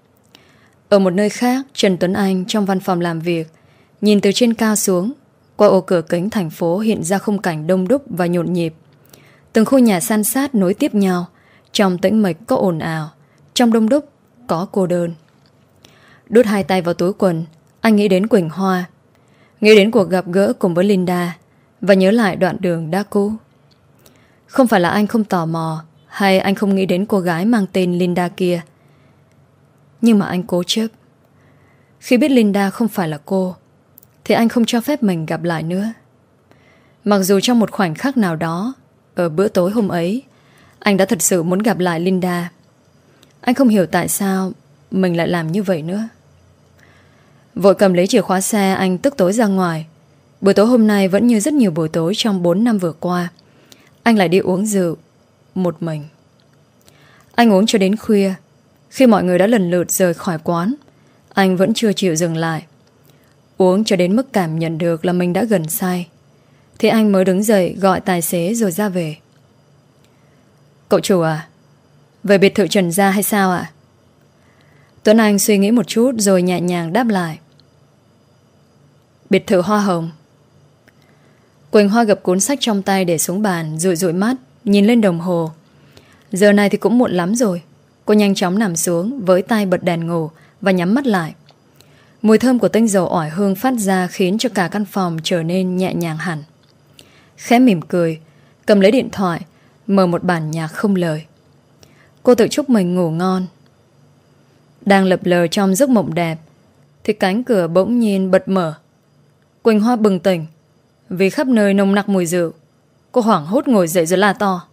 Ở một nơi khác, Trần Tuấn Anh trong văn phòng làm việc, nhìn từ trên cao xuống, qua ô cửa kính thành phố hiện ra khung cảnh đông đúc và nhộn nhịp. Từng khu nhà san sát nối tiếp nhau, trong tĩnh mịch có ồn ào, trong đông đúc có cô đơn. Đút hai tay vào túi quần, anh nghĩ đến Quỳnh Hoa, nghĩ đến cuộc gặp gỡ cùng với Linda, và nhớ lại đoạn đường đã cũ. Không phải là anh không tò mò, hay anh không nghĩ đến cô gái mang tên Linda kia, nhưng mà anh cố chấp. Khi biết Linda không phải là cô, thì anh không cho phép mình gặp lại nữa. Mặc dù trong một khoảnh khắc nào đó, ở bữa tối hôm ấy, anh đã thật sự muốn gặp lại Linda. Anh không hiểu tại sao mình lại làm như vậy nữa. Vội cầm lấy chìa khóa xe, anh tức tối ra ngoài. Buổi tối hôm nay vẫn như rất nhiều buổi tối trong bốn năm vừa qua, anh lại đi uống rượu một mình. Anh uống cho đến khuya. Khi mọi người đã lần lượt rời khỏi quán, anh vẫn chưa chịu dừng lại. Uống cho đến mức cảm nhận được là mình đã gần say, thì anh mới đứng dậy gọi tài xế rồi ra về. Cậu chủ à, về biệt thự Trần Gia hay sao ạ? Tuấn Anh suy nghĩ một chút rồi nhẹ nhàng đáp lại. Biệt thự Hoa Hồng. Quỳnh Hoa gập cuốn sách trong tay để xuống bàn, dụi dụi mắt, nhìn lên đồng hồ. Giờ này thì cũng muộn lắm rồi. Cô nhanh chóng nằm xuống, với tay bật đèn ngủ và nhắm mắt lại. Mùi thơm của tinh dầu oải hương phát ra khiến cho cả căn phòng trở nên nhẹ nhàng hẳn. Khẽ mỉm cười, cầm lấy điện thoại, mở một bản nhạc không lời. Cô tự chúc mình ngủ ngon. Đang lập lờ trong giấc mộng đẹp, thì cánh cửa bỗng nhiên bật mở. Quỳnh Hoa bừng tỉnh, vì khắp nơi nồng nặc mùi rượu. Cô hoảng hốt ngồi dậy rồi la to.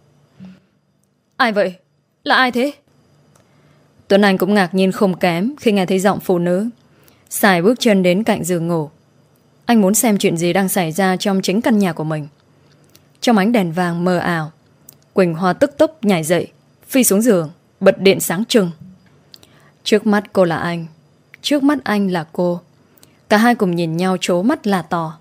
Ai vậy? Là ai thế? Tuấn Anh cũng ngạc nhiên không kém khi nghe thấy giọng phụ nữ. Sải bước chân đến cạnh giường ngủ. Anh muốn xem chuyện gì đang xảy ra trong chính căn nhà của mình. Trong ánh đèn vàng mờ ảo, Quỳnh Hoa tức tốc nhảy dậy, phi xuống giường, bật điện sáng trưng. Trước mắt cô là anh, trước mắt anh là cô. Cả hai cùng nhìn nhau trố mắt là to.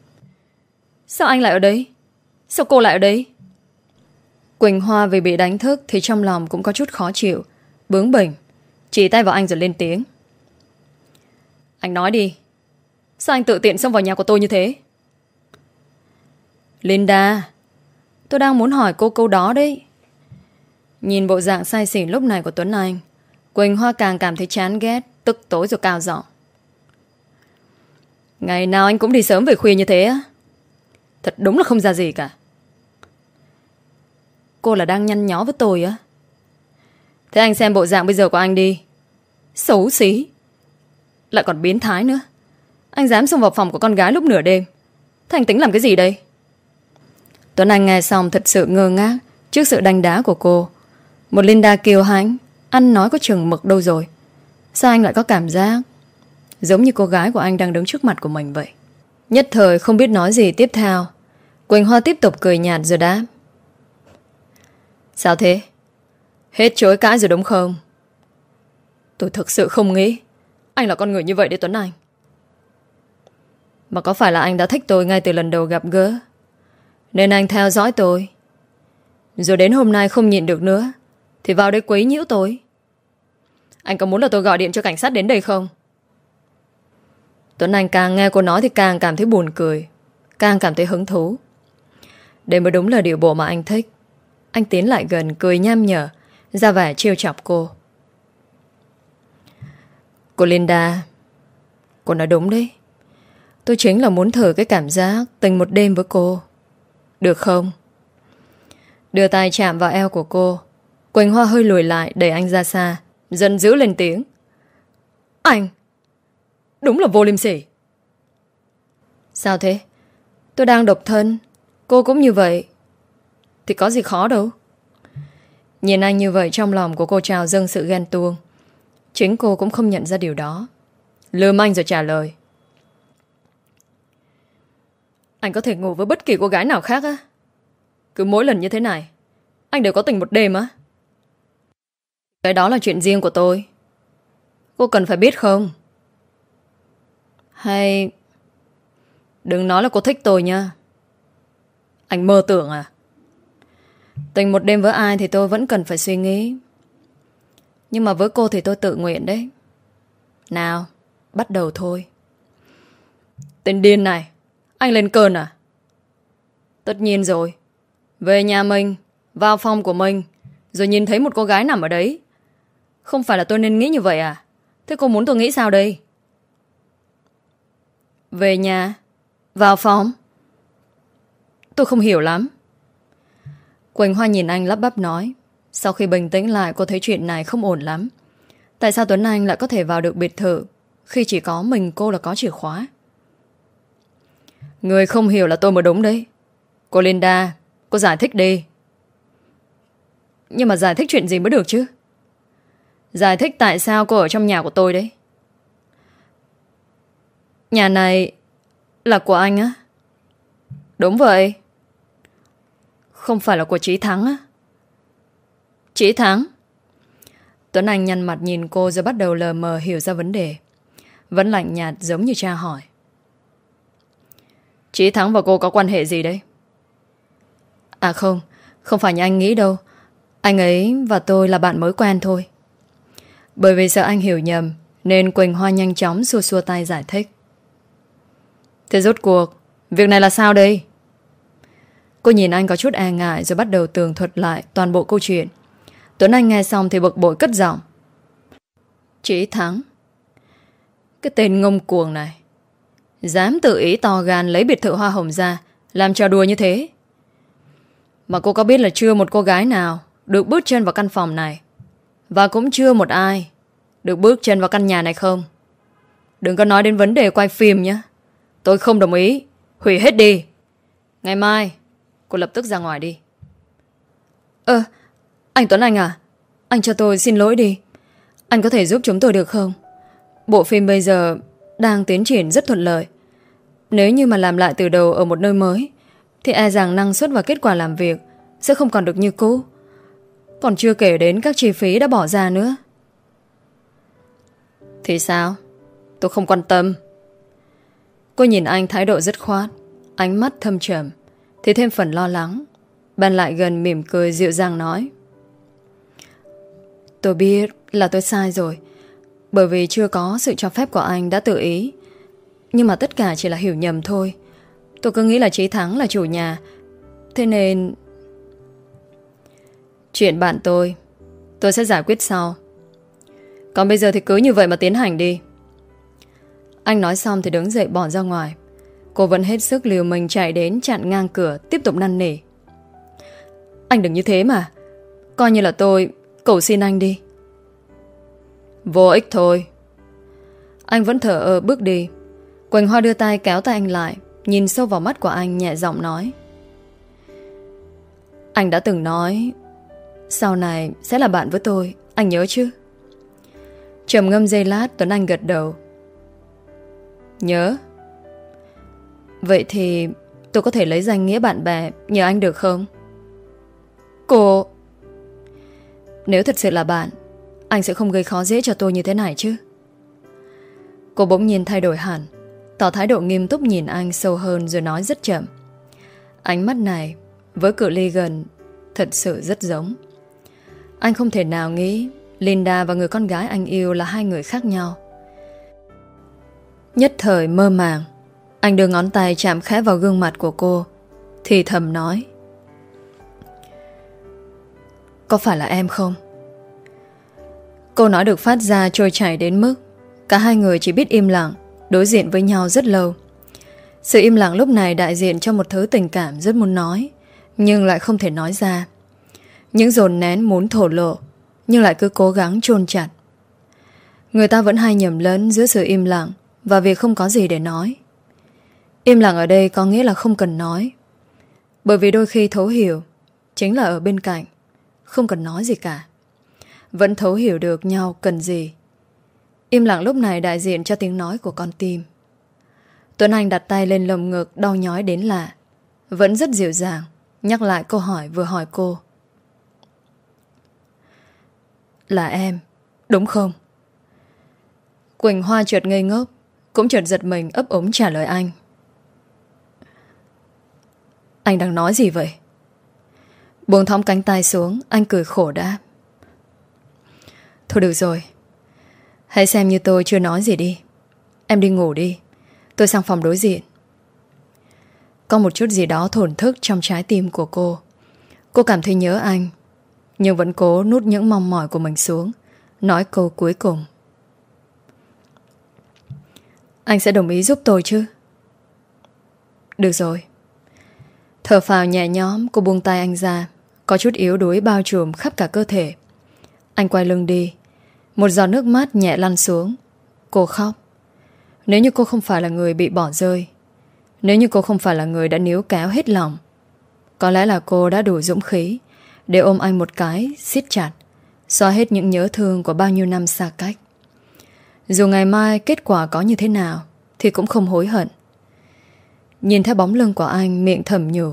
Sao anh lại ở đây? Sao cô lại ở đây? Quỳnh Hoa vì bị đánh thức thì trong lòng cũng có chút khó chịu, bướng bỉnh, chỉ tay vào anh rồi lên tiếng. Anh nói đi, sao anh tự tiện xông vào nhà của tôi như thế? Linda, tôi đang muốn hỏi cô câu đó đấy. Nhìn bộ dạng say xỉn lúc này của Tuấn Anh, Quỳnh Hoa càng cảm thấy chán ghét, tức tối rồi cao giọng. Ngày nào anh cũng đi sớm về khuya như thế á? Thật đúng là không ra gì cả. Cô là đang nhăn nhó với tôi á? Thế anh xem bộ dạng bây giờ của anh đi. Xấu xí, lại còn biến thái nữa. Anh dám xông vào phòng của con gái lúc nửa đêm. Thế anh tính làm cái gì đây? Tuấn Anh nghe xong thật sự ngơ ngác trước sự đánh đá của cô. Một Linda kiêu hãnh, ăn nói có chừng mực đâu rồi. Sao anh lại có cảm giác giống như cô gái của anh đang đứng trước mặt của mình vậy? Nhất thời không biết nói gì tiếp theo. Quỳnh Hoa tiếp tục cười nhạt rồi đáp. Sao thế? Hết chối cãi rồi đúng không? Tôi thực sự không nghĩ anh là con người như vậy đấy Tuấn Anh. Mà có phải là anh đã thích tôi ngay từ lần đầu gặp gỡ, nên anh theo dõi tôi, rồi đến hôm nay không nhịn được nữa thì vào đây quấy nhiễu tôi? Anh có muốn là tôi gọi điện cho cảnh sát đến đây không? Tuấn Anh càng nghe cô nói thì càng cảm thấy buồn cười. càng cảm thấy hứng thú. Đây mới đúng là điệu bộ mà anh thích. Anh tiến lại gần cười nham nhở, ra vẻ trêu chọc cô. Cô Linda, cô nói đúng đấy. Tôi chính là muốn thử cái cảm giác tình một đêm với cô. Được không? Đưa tay chạm vào eo của cô. Quỳnh Hoa hơi lùi lại đẩy anh ra xa, giận dữ lên tiếng. Anh đúng là vô liêm sỉ. Sao thế? Tôi đang độc thân, cô cũng như vậy, thì có gì khó đâu. Nhìn anh như vậy, trong lòng của cô trào dâng sự ghen tuông. Chính cô cũng không nhận ra điều đó. Lườm anh rồi trả lời. Anh có thể ngủ với bất kỳ cô gái nào khác á? Cứ mỗi lần như thế này anh đều có tình một đêm á? Cái đó là chuyện riêng của tôi, cô cần phải biết không? Hay đừng nói là cô thích tôi nha. Anh mơ tưởng à? Tình một đêm với ai thì tôi vẫn cần phải suy nghĩ, nhưng mà với cô thì tôi tự nguyện đấy. Nào, bắt đầu thôi. Tên điên này, anh lên cơn à? Tất nhiên rồi. Về nhà mình, vào phòng của mình, rồi nhìn thấy một cô gái nằm ở đấy. Không phải là tôi nên nghĩ như vậy à? Thế cô muốn tôi nghĩ sao đây? Về nhà, vào phòng? Tôi không hiểu lắm. Quỳnh Hoa nhìn anh lắp bắp nói. Sau khi bình tĩnh lại, cô thấy chuyện này không ổn lắm. Tại sao Tuấn Anh lại có thể vào được biệt thự khi chỉ có mình cô là có chìa khóa? Người không hiểu là tôi mới đúng đấy. Cô Linda, cô giải thích đi. Nhưng mà giải thích chuyện gì mới được chứ? Giải thích tại sao cô ở trong nhà của tôi đấy. Nhà này là của anh á? Đúng vậy. Không phải là của Chí Thắng á? Chí Thắng? Tuấn Anh nhăn mặt nhìn cô rồi bắt đầu lờ mờ hiểu ra vấn đề. Vẫn lạnh nhạt giống như cha hỏi. Chí Thắng và cô có quan hệ gì đấy? À không, không phải như anh nghĩ đâu. Anh ấy và tôi là bạn mới quen thôi. Bởi vì sợ anh hiểu nhầm nên Quỳnh Hoa nhanh chóng xua xua tay giải thích. Thế rốt cuộc việc này là sao đây? Cô nhìn anh có chút e ngại rồi bắt đầu tường thuật lại toàn bộ câu chuyện. Tuấn Anh nghe xong thì bực bội cất giọng. Chí Thắng, cái tên ngông cuồng này, dám tự ý to gan lấy biệt thự hoa hồng ra làm trò đùa như thế. Mà cô có biết là chưa một cô gái nào được bước chân vào căn phòng này, và cũng chưa một ai được bước chân vào căn nhà này không? Đừng có nói đến vấn đề quay phim nhé. Tôi không đồng ý. Hủy hết đi. Ngày mai cô lập tức ra ngoài đi. Ơ, anh Tuấn Anh à, anh cho tôi xin lỗi đi. Anh có thể giúp chúng tôi được không? Bộ phim bây giờ đang tiến triển rất thuận lợi. Nếu như mà làm lại từ đầu ở một nơi mới thì e rằng năng suất và kết quả làm việc sẽ không còn được như cũ. Còn chưa kể đến các chi phí đã bỏ ra nữa. Thì sao? Tôi không quan tâm. Cô nhìn anh thái độ dứt khoát, ánh mắt thâm trầm, thì thêm phần lo lắng. Bạn lại gần mỉm cười dịu dàng nói. Tôi biết là tôi sai rồi, bởi vì chưa có sự cho phép của anh đã tự ý. Nhưng mà tất cả chỉ là hiểu nhầm thôi. Tôi cứ nghĩ là Chí Thắng là chủ nhà, thế nên... Chuyện bạn tôi tôi sẽ giải quyết sau. Còn bây giờ thì cứ như vậy mà tiến hành đi. Anh nói xong thì đứng dậy bỏ ra ngoài. Cô vẫn hết sức liều mình chạy đến chặn ngang cửa, tiếp tục năn nỉ. Anh đừng như thế mà. Coi như là tôi cầu xin anh đi. Vô ích thôi. Anh vẫn thở ơ bước đi. Quỳnh Hoa đưa tay kéo tay anh lại, nhìn sâu vào mắt của anh, nhẹ giọng nói. Anh đã từng nói sau này sẽ là bạn với tôi, anh nhớ chứ? Trầm ngâm giây lát, Tuấn Anh gật đầu. Nhớ. Vậy thì tôi có thể lấy danh nghĩa bạn bè nhờ anh được không? Cô... Nếu thật sự là bạn, anh sẽ không gây khó dễ cho tôi như thế này chứ? Cô bỗng nhiên thay đổi hẳn, tỏ thái độ nghiêm túc nhìn anh sâu hơn rồi nói rất chậm. Ánh mắt này với cự ly gần thật sự rất giống. Anh không thể nào nghĩ Linda và người con gái anh yêu là hai người khác nhau. Nhất thời mơ màng, Anh đưa ngón tay chạm khẽ vào gương mặt của cô, thì thầm nói: có phải là em không? Câu nói được phát ra trôi chảy đến mức cả hai người chỉ biết im lặng, đối diện với nhau rất lâu. Sự im lặng lúc này đại diện cho một thứ tình cảm rất muốn nói, nhưng lại không thể nói ra. Những dồn nén muốn thổ lộ, nhưng lại cứ cố gắng chôn chặt. Người ta vẫn hay nhầm lẫn giữa sự im lặng và việc không có gì để nói. Im lặng ở đây có nghĩa là không cần nói, bởi vì đôi khi thấu hiểu chính là ở bên cạnh, không cần nói gì cả, vẫn thấu hiểu được nhau cần gì. Im lặng lúc này đại diện cho tiếng nói của con tim. Tuấn Anh đặt tay lên lồng ngực đau nhói đến lạ, vẫn rất dịu dàng nhắc lại câu hỏi vừa hỏi cô: là em, đúng không? Quỳnh Hoa chợt ngây ngốc, cũng chợt giật mình ấp úng trả lời anh: anh đang nói gì vậy? Buông thõng cánh tay xuống, anh cười khổ đáp: thôi được rồi, hãy xem như tôi chưa nói gì đi. Em đi ngủ đi, tôi sang phòng đối diện. Có một chút gì đó thổn thức trong trái tim của cô. Cô cảm thấy nhớ anh, nhưng vẫn cố nuốt những mong mỏi của mình xuống, nói câu cuối cùng: anh sẽ đồng ý giúp tôi chứ? Được rồi. Thở phào nhẹ nhõm, cô buông tay anh ra, có chút yếu đuối bao trùm khắp cả cơ thể. Anh quay lưng đi, một giọt nước mắt nhẹ lăn xuống. Cô khóc. Nếu như cô không phải là người bị bỏ rơi, nếu như cô không phải là người đã níu kéo hết lòng, có lẽ là cô đã đủ dũng khí để ôm anh một cái siết chặt, xóa hết những nhớ thương của bao nhiêu năm xa cách. Dù ngày mai kết quả có như thế nào thì cũng không hối hận. Nhìn theo bóng lưng của anh, miệng thầm nhủ: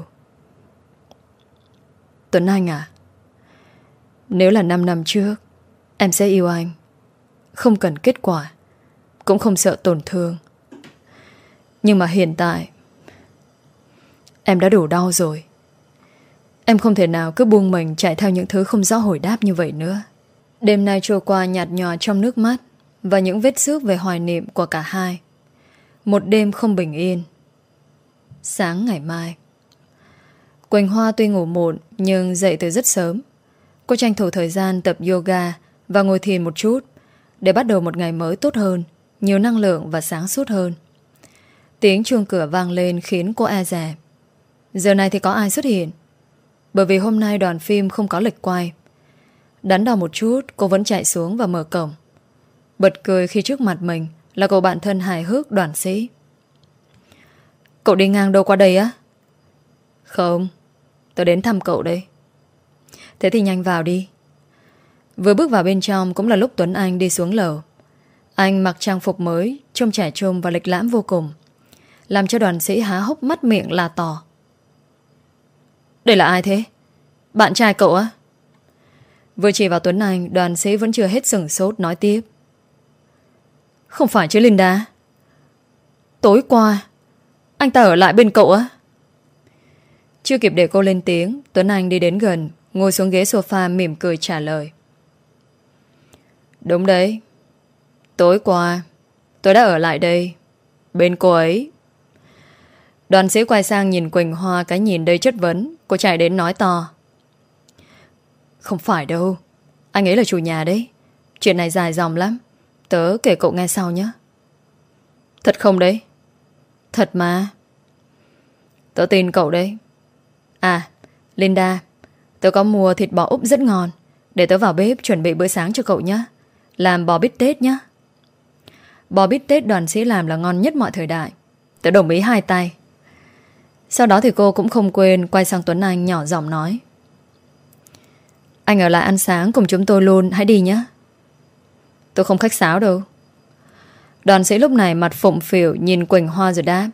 Tuấn Anh à, nếu là năm năm trước em sẽ yêu anh, không cần kết quả, cũng không sợ tổn thương. Nhưng mà hiện tại em đã đủ đau rồi. Em không thể nào cứ buông mình chạy theo những thứ không rõ hồi đáp như vậy nữa. Đêm nay trôi qua nhạt nhòa trong nước mắt và những vết xước về hoài niệm của cả hai. Một đêm không bình yên. Sáng ngày mai, Quỳnh Hoa tuy ngủ muộn nhưng dậy từ rất sớm. Cô tranh thủ thời gian tập yoga và ngồi thiền một chút để bắt đầu một ngày mới tốt hơn, nhiều năng lượng và sáng suốt hơn. Tiếng chuông cửa vang lên khiến cô e dè. Giờ này thì có ai xuất hiện? Bởi vì hôm nay đoàn phim không có lịch quay. Đắn đo một chút, cô vẫn chạy xuống và mở cổng. Bật cười khi trước mặt mình là cậu bạn thân hài hước Đoàn Sĩ. Cậu đi ngang đâu qua đây á? Không, tớ đến thăm cậu đây. Thế thì nhanh vào đi. Vừa bước vào bên trong cũng là lúc Tuấn Anh đi xuống lầu. Anh mặc trang phục mới, trông trẻ trung và lịch lãm vô cùng, làm cho Đoàn Sĩ há hốc mắt miệng là tỏ. Đây là ai thế? Bạn trai cậu á? Vừa chỉ vào Tuấn Anh, Đoàn Sĩ vẫn chưa hết sửng sốt nói tiếp. Không phải chứ Linda? Tối qua anh ta ở lại bên cậu á? Chưa kịp để cô lên tiếng, Tuấn Anh đi đến gần, ngồi xuống ghế sofa mỉm cười trả lời. Đúng đấy, tối qua tôi đã ở lại đây, bên cô ấy. Đoàn Sĩ quay sang nhìn Quỳnh Hoa cái nhìn đầy chất vấn. Cô chạy đến nói to. Không phải đâu, anh ấy là chủ nhà đấy. Chuyện này dài dòng lắm, tớ kể cậu nghe sau nhé. Thật không đấy? Thật mà. Tớ tin cậu đấy. À, Linda, tớ có mua thịt bò Úc rất ngon, để tớ vào bếp chuẩn bị bữa sáng cho cậu nhé. Làm bò bít tết nhé. Bò bít tết Đoàn Sĩ làm là ngon nhất mọi thời đại. Tớ đồng ý hai tay. Sau đó thì cô cũng không quên quay sang Tuấn Anh nhỏ giọng nói. Anh ở lại ăn sáng cùng chúng tôi luôn, hãy đi nhé. Tôi không khách sáo đâu. Đoàn Sĩ lúc này mặt phụng phịu nhìn Quỳnh Hoa rồi đáp.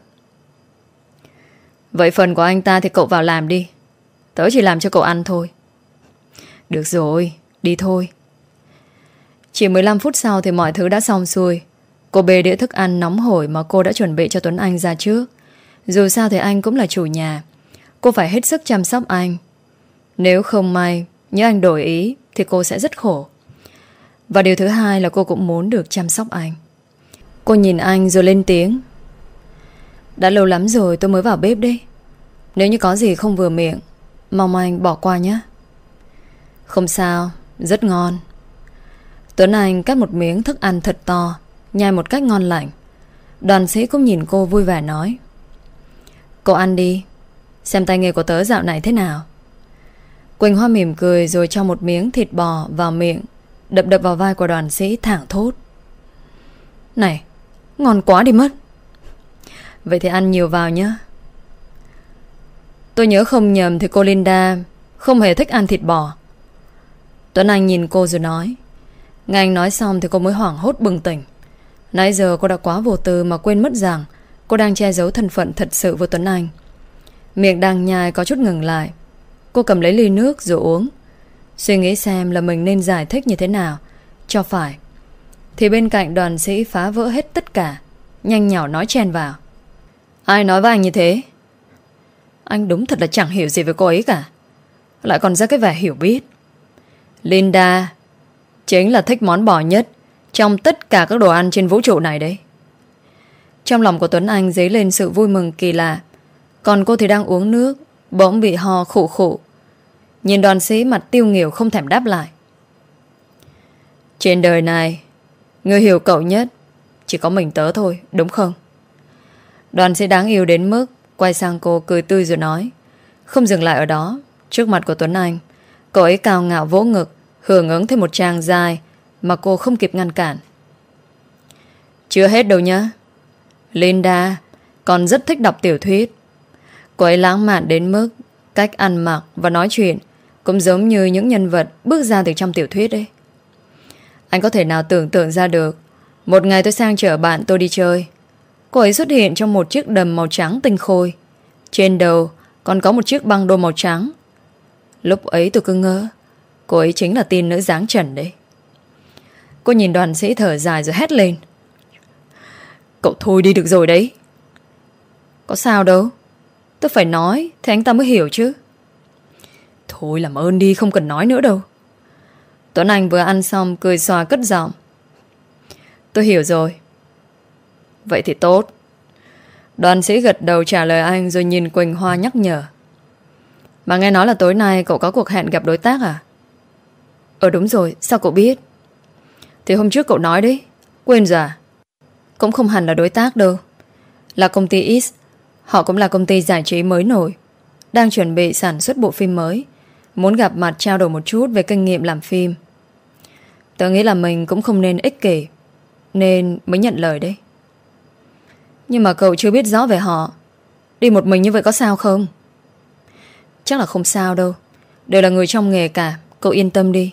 Vậy phần của anh ta thì cậu vào làm đi, tớ chỉ làm cho cậu ăn thôi. Được rồi, đi thôi. Chỉ mười lăm phút sau thì mọi thứ đã xong xuôi. Cô bê đĩa thức ăn nóng hổi mà cô đã chuẩn bị cho Tuấn Anh ra trước. Dù sao thì anh cũng là chủ nhà, cô phải hết sức chăm sóc anh. Nếu không may như anh đổi ý thì cô sẽ rất khổ. Và điều thứ hai là cô cũng muốn được chăm sóc anh. Cô nhìn anh rồi lên tiếng. Đã lâu lắm rồi tôi mới vào bếp đấy. Nếu như có gì không vừa miệng, mong anh bỏ qua nhé. Không sao, rất ngon. Tuấn Anh cắt một miếng thức ăn thật to, nhai một cách ngon lành. Đoàn sĩ cũng nhìn cô vui vẻ nói: Cô ăn đi, xem tay nghề của tớ dạo này thế nào. Quỳnh Hoa mỉm cười rồi cho một miếng thịt bò vào miệng, đập đập vào vai của đoàn sĩ thảng thốt: Này, ngon quá đi mất. Vậy thì ăn nhiều vào nhé. Tôi nhớ không nhầm thì cô Linda không hề thích ăn thịt bò. Tuấn Anh nhìn cô rồi nói. Nghe anh nói xong thì cô mới hoảng hốt bừng tỉnh. Nãy giờ cô đã quá vô tư mà quên mất rằng cô đang che giấu thân phận thật sự với Tuấn Anh. Miệng đang nhai có chút ngừng lại. Cô cầm lấy ly nước rồi uống, suy nghĩ xem là mình nên giải thích như thế nào cho phải. Thì bên cạnh đoàn sĩ phá vỡ hết tất cả, nhanh nhỏ nói chen vào: Ai nói với anh như thế? Anh đúng thật là chẳng hiểu gì về cô ấy cả, lại còn ra cái vẻ hiểu biết. Linda chính là thích món bò nhất trong tất cả các đồ ăn trên vũ trụ này đấy. Trong lòng của Tuấn Anh dấy lên sự vui mừng kỳ lạ. Còn cô thì đang uống nước, bỗng bị ho khụ khụ. Nhìn đoàn sĩ mặt tiêu nghỉu không thèm đáp lại. Trên đời này, người hiểu cậu nhất chỉ có mình tớ thôi, đúng không? Đoàn sĩ đáng yêu đến mức quay sang cô cười tươi rồi nói. Không dừng lại ở đó. Trước mặt của Tuấn Anh, cậu ấy cao ngạo vỗ ngực, hưởng ứng thêm một tràng dài mà cô không kịp ngăn cản. Chưa hết đâu nhá. Linda còn rất thích đọc tiểu thuyết. Cô ấy lãng mạn đến mức cách ăn mặc và nói chuyện cũng giống như những nhân vật bước ra từ trong tiểu thuyết đấy. Anh có thể nào tưởng tượng ra được, một ngày tôi sang chở bạn tôi đi chơi, cô ấy xuất hiện trong một chiếc đầm màu trắng tinh khôi, trên đầu còn có một chiếc băng đô màu trắng. Lúc ấy tôi cứ ngỡ cô ấy chính là tiên nữ dáng trần đấy. Cô nhìn đoàn sĩ thở dài rồi hét lên: Cậu thôi đi được rồi đấy. Có sao đâu, tôi phải nói thì anh ta mới hiểu chứ. Thôi làm ơn đi, không cần nói nữa đâu. Tuấn Anh vừa ăn xong cười xòa cất giọng: Tôi hiểu rồi. Vậy thì tốt. Đoàn sĩ gật đầu trả lời anh rồi nhìn Quỳnh Hoa nhắc nhở: Mà nghe nói là tối nay cậu có cuộc hẹn gặp đối tác à? Ờ đúng rồi, sao cậu biết? Thì hôm trước cậu nói đấy, quên rồi à? Cũng không hẳn là đối tác đâu, là công ty X. Họ cũng là công ty giải trí mới nổi, đang chuẩn bị sản xuất bộ phim mới, muốn gặp mặt trao đổi một chút về kinh nghiệm làm phim. Tớ nghĩ là mình cũng không nên ích kỷ, nên mới nhận lời đấy. Nhưng mà cậu chưa biết rõ về họ, đi một mình như vậy có sao không? Chắc là không sao đâu, đều là người trong nghề cả, cậu yên tâm đi.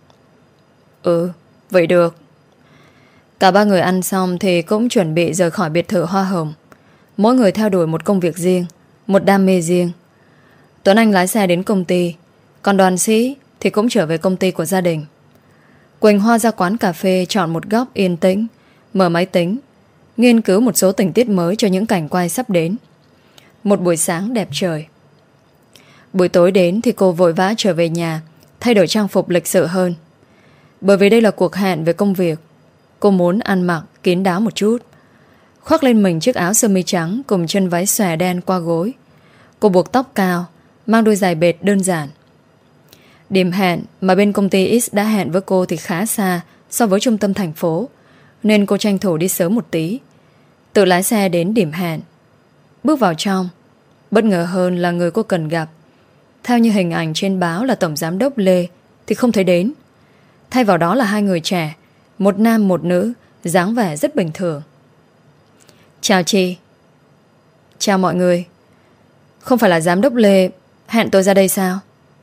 Ừ, vậy được. Cả ba người ăn xong thì cũng chuẩn bị rời khỏi biệt thự hoa hồng. Mỗi người theo đuổi một công việc riêng, một đam mê riêng. Tuấn Anh lái xe đến công ty, còn đoàn sĩ thì cũng trở về công ty của gia đình. Quỳnh Hoa ra quán cà phê chọn một góc yên tĩnh, mở máy tính, nghiên cứu một số tình tiết mới cho những cảnh quay sắp đến. Một buổi sáng đẹp trời. Buổi tối đến thì cô vội vã trở về nhà, thay đổi trang phục lịch sự hơn. Bởi vì đây là cuộc hẹn về công việc, cô muốn ăn mặc kín đáo một chút. Khoác lên mình chiếc áo sơ mi trắng cùng chân váy xòe đen qua gối. Cô buộc tóc cao, mang đôi giày bệt đơn giản. Điểm hẹn mà bên công ty X đã hẹn với cô thì khá xa so với trung tâm thành phố, nên cô tranh thủ đi sớm một tí, tự lái xe đến điểm hẹn. Bước vào trong, bất ngờ hơn là người cô cần gặp, theo như hình ảnh trên báo là Tổng Giám đốc Lê, thì không thấy đến. Thay vào đó là hai người trẻ, một nam một nữ, dáng vẻ rất bình thường. Chào chị. Chào mọi người. Không phải là Giám đốc Lê hẹn tôi ra đây sao?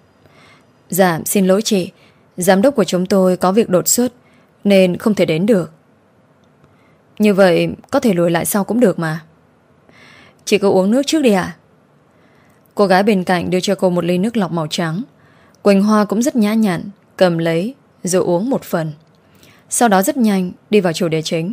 Dạ xin lỗi chị, giám đốc của chúng tôi có việc đột xuất nên không thể đến được. Như vậy có thể lùi lại sau cũng được mà. Chị cứ uống nước trước đi ạ. Cô gái bên cạnh đưa cho cô một ly nước lọc màu trắng. Quỳnh Hoa cũng rất nhã nhặn, cầm lấy rồi uống một phần. Sau đó rất nhanh đi vào chủ đề chính.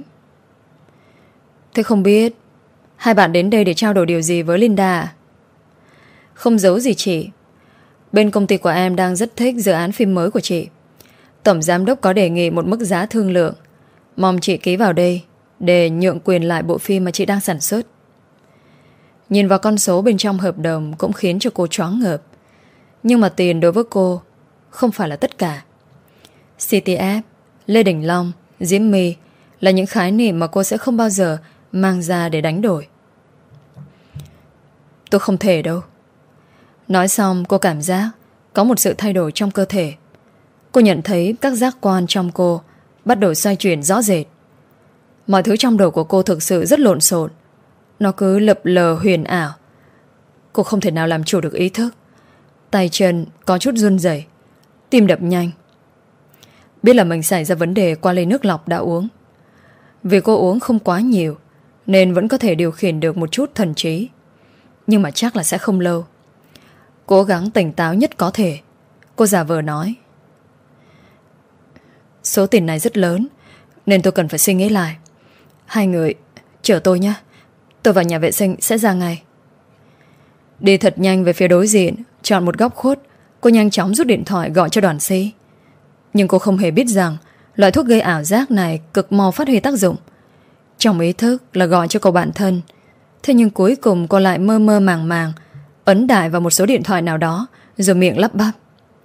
Thế không biết hai bạn đến đây để trao đổi điều gì với Linda à? Không giấu gì chị, bên công ty của em đang rất thích dự án phim mới của chị. Tổng giám đốc có đề nghị một mức giá thương lượng, mong chị ký vào đây để nhượng quyền lại bộ phim mà chị đang sản xuất. Nhìn vào con số bên trong hợp đồng cũng khiến cho cô choáng ngợp. Nhưng mà tiền đối với cô không phải là tất cả. xê tê ép, Lê Đình Long, Diễm My là những khái niệm mà cô sẽ không bao giờ mang ra để đánh đổi. Tôi không thể đâu. Nói xong cô cảm giác có một sự thay đổi trong cơ thể. Cô nhận thấy các giác quan trong cô bắt đầu xoay chuyển rõ rệt. Mọi thứ trong đầu của cô thực sự rất lộn xộn. Nó cứ lập lờ huyền ảo. Cô không thể nào làm chủ được ý thức. Tay chân có chút run rẩy, tim đập nhanh. Biết là mình xảy ra vấn đề qua ly nước lọc đã uống. Vì cô uống không quá nhiều nên vẫn có thể điều khiển được một chút thần trí. Nhưng mà chắc là sẽ không lâu. Cố gắng tỉnh táo nhất có thể, cô giả vờ nói: số tiền này rất lớn nên tôi cần phải suy nghĩ lại. Hai người chở tôi nhé. Tôi vào nhà vệ sinh sẽ ra ngay. Đi thật nhanh về phía đối diện, chọn một góc khuất, cô nhanh chóng rút điện thoại gọi cho đoàn sĩ. Nhưng cô không hề biết rằng loại thuốc gây ảo giác này cực mau phát huy tác dụng. Trong ý thức là gọi cho cậu bạn thân. Thế nhưng cuối cùng cô lại mơ mơ màng màng ấn đại vào một số điện thoại nào đó, rồi miệng lắp bắp: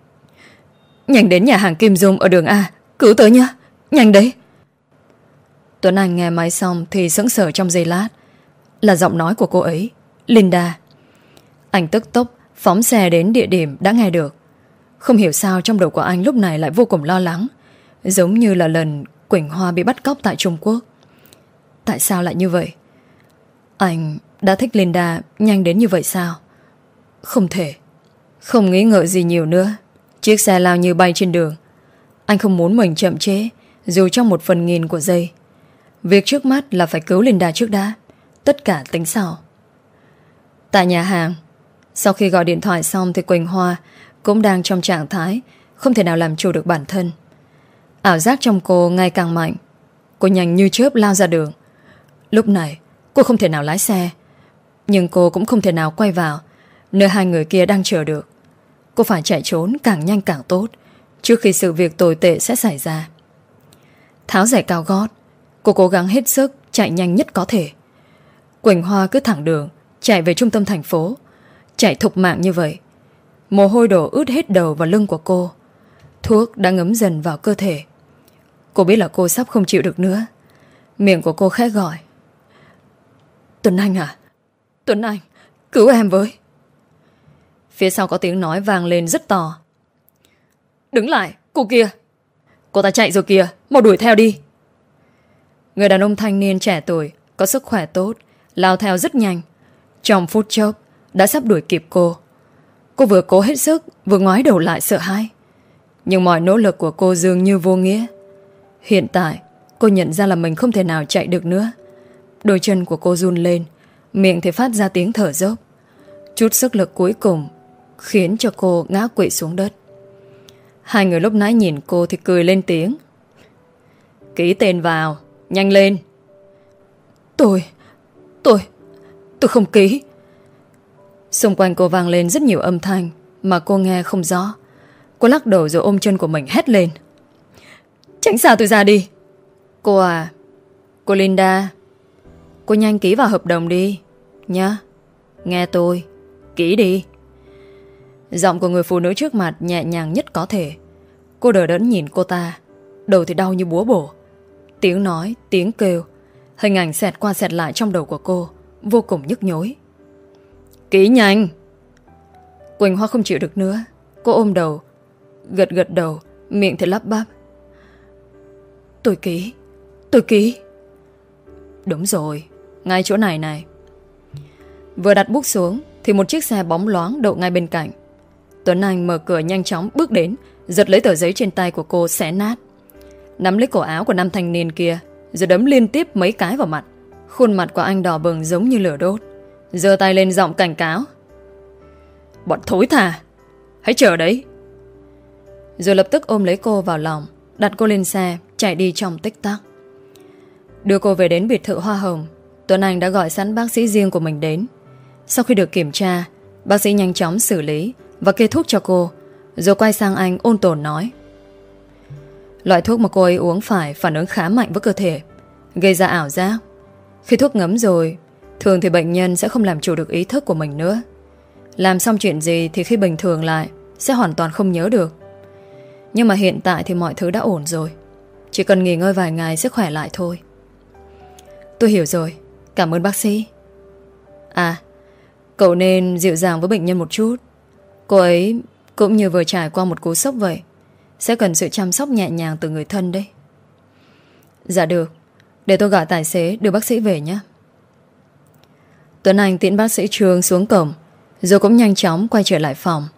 nhanh đến nhà hàng Kim Dung ở đường A, cứu tới nhá, nhanh đấy. Tuấn Anh nghe máy xong thì sững sờ trong giây lát. Là giọng nói của cô ấy, Linda. Anh tức tốc phóng xe đến địa điểm đã nghe được. Không hiểu sao trong đầu của anh lúc này lại vô cùng lo lắng, giống như là lần Quỳnh Hoa bị bắt cóc tại Trung Quốc. Tại sao lại như vậy? Anh đã thích Linda nhanh đến như vậy sao? Không thể. Không nghĩ ngợi gì nhiều nữa, chiếc xe lao như bay trên đường. Anh không muốn mình chậm trễ dù trong một phần nghìn của giây. Việc trước mắt là phải cứu Linda trước đã, tất cả tính sau. Tại nhà hàng, sau khi gọi điện thoại xong thì Quỳnh Hoa cũng đang trong trạng thái không thể nào làm chủ được bản thân. Ảo giác trong cô ngày càng mạnh. Cô nhanh như chớp lao ra đường. Lúc này cô không thể nào lái xe, nhưng cô cũng không thể nào quay vào nơi hai người kia đang chờ được. Cô phải chạy trốn càng nhanh càng tốt, trước khi sự việc tồi tệ sẽ xảy ra. Tháo giày cao gót, cô cố gắng hết sức chạy nhanh nhất có thể. Quỳnh Hoa cứ thẳng đường chạy về trung tâm thành phố, chạy thục mạng như vậy. Mồ hôi đổ ướt hết đầu và lưng của cô. Thuốc đã ngấm dần vào cơ thể. Cô biết là cô sắp không chịu được nữa. Miệng của cô khẽ gọi: Tuấn Anh à, Tuấn Anh, cứu em với. Phía sau có tiếng nói vang lên rất to: đứng lại, cô kia. Cô ta chạy rồi kìa, mau đuổi theo đi. Người đàn ông thanh niên trẻ tuổi, có sức khỏe tốt, lao theo rất nhanh. Trong phút chốc đã sắp đuổi kịp cô. Cô vừa cố hết sức, vừa ngoái đầu lại sợ hãi. Nhưng mọi nỗ lực của cô dường như vô nghĩa. Hiện tại cô nhận ra là mình không thể nào chạy được nữa. Đôi chân của cô run lên, miệng thì phát ra tiếng thở dốc. Chút sức lực cuối cùng khiến cho cô ngã quỵ xuống đất. Hai người lúc nãy nhìn cô thì cười lên tiếng: ký tên vào, nhanh lên. Tôi, tôi, tôi không ký. Xung quanh cô vang lên rất nhiều âm thanh mà cô nghe không rõ. Cô lắc đầu rồi ôm chân của mình hét lên: tránh xa tôi ra đi. Cô à, cô Linda, cô nhanh ký vào hợp đồng đi nhá. Nghe tôi, ký đi. Giọng của người phụ nữ trước mặt nhẹ nhàng nhất có thể. Cô đờ đẫn nhìn cô ta, đầu thì đau như búa bổ. Tiếng nói, tiếng kêu, hình ảnh xẹt qua xẹt lại trong đầu của cô, vô cùng nhức nhối. Ký nhanh. Quỳnh Hoa không chịu được nữa. Cô ôm đầu, gật gật đầu, miệng thì lắp bắp: tôi ký, tôi ký. Đúng rồi, ngay chỗ này này. Vừa đặt bút xuống thì một chiếc xe bóng loáng đậu ngay bên cạnh. Tuấn Anh mở cửa nhanh chóng bước đến, giật lấy tờ giấy trên tay của cô xé nát, nắm lấy cổ áo của nam thanh niên kia, rồi đấm liên tiếp mấy cái vào mặt. Khuôn mặt của anh đỏ bừng giống như lửa đốt, giơ tay lên giọng cảnh cáo: bọn thối tha, hãy chờ đấy. Rồi lập tức ôm lấy cô vào lòng, đặt cô lên xe, chạy đi trong tích tắc. Đưa cô về đến biệt thự hoa hồng. Tuấn Anh đã gọi sẵn bác sĩ riêng của mình đến. Sau khi được kiểm tra, bác sĩ nhanh chóng xử lý và kê thuốc cho cô, rồi quay sang anh ôn tồn nói: loại thuốc mà cô ấy uống phải phản ứng khá mạnh với cơ thể, gây ra ảo giác. Khi thuốc ngấm rồi Thường thì bệnh nhân sẽ không làm chủ được ý thức của mình nữa. Làm xong chuyện gì thì khi bình thường lại sẽ hoàn toàn không nhớ được. Nhưng mà hiện tại thì mọi thứ đã ổn rồi. Chỉ cần nghỉ ngơi vài ngày sẽ khỏe lại thôi. Tôi hiểu rồi. Cảm ơn bác sĩ. À, cậu nên dịu dàng với bệnh nhân một chút. Cô ấy cũng như vừa trải qua một cú sốc vậy. Sẽ cần sự chăm sóc nhẹ nhàng từ người thân đấy. Dạ được. Để tôi gọi tài xế đưa bác sĩ về nhé. Tuấn Anh tiễn bác sĩ Trương xuống cổng, rồi cũng nhanh chóng quay trở lại phòng.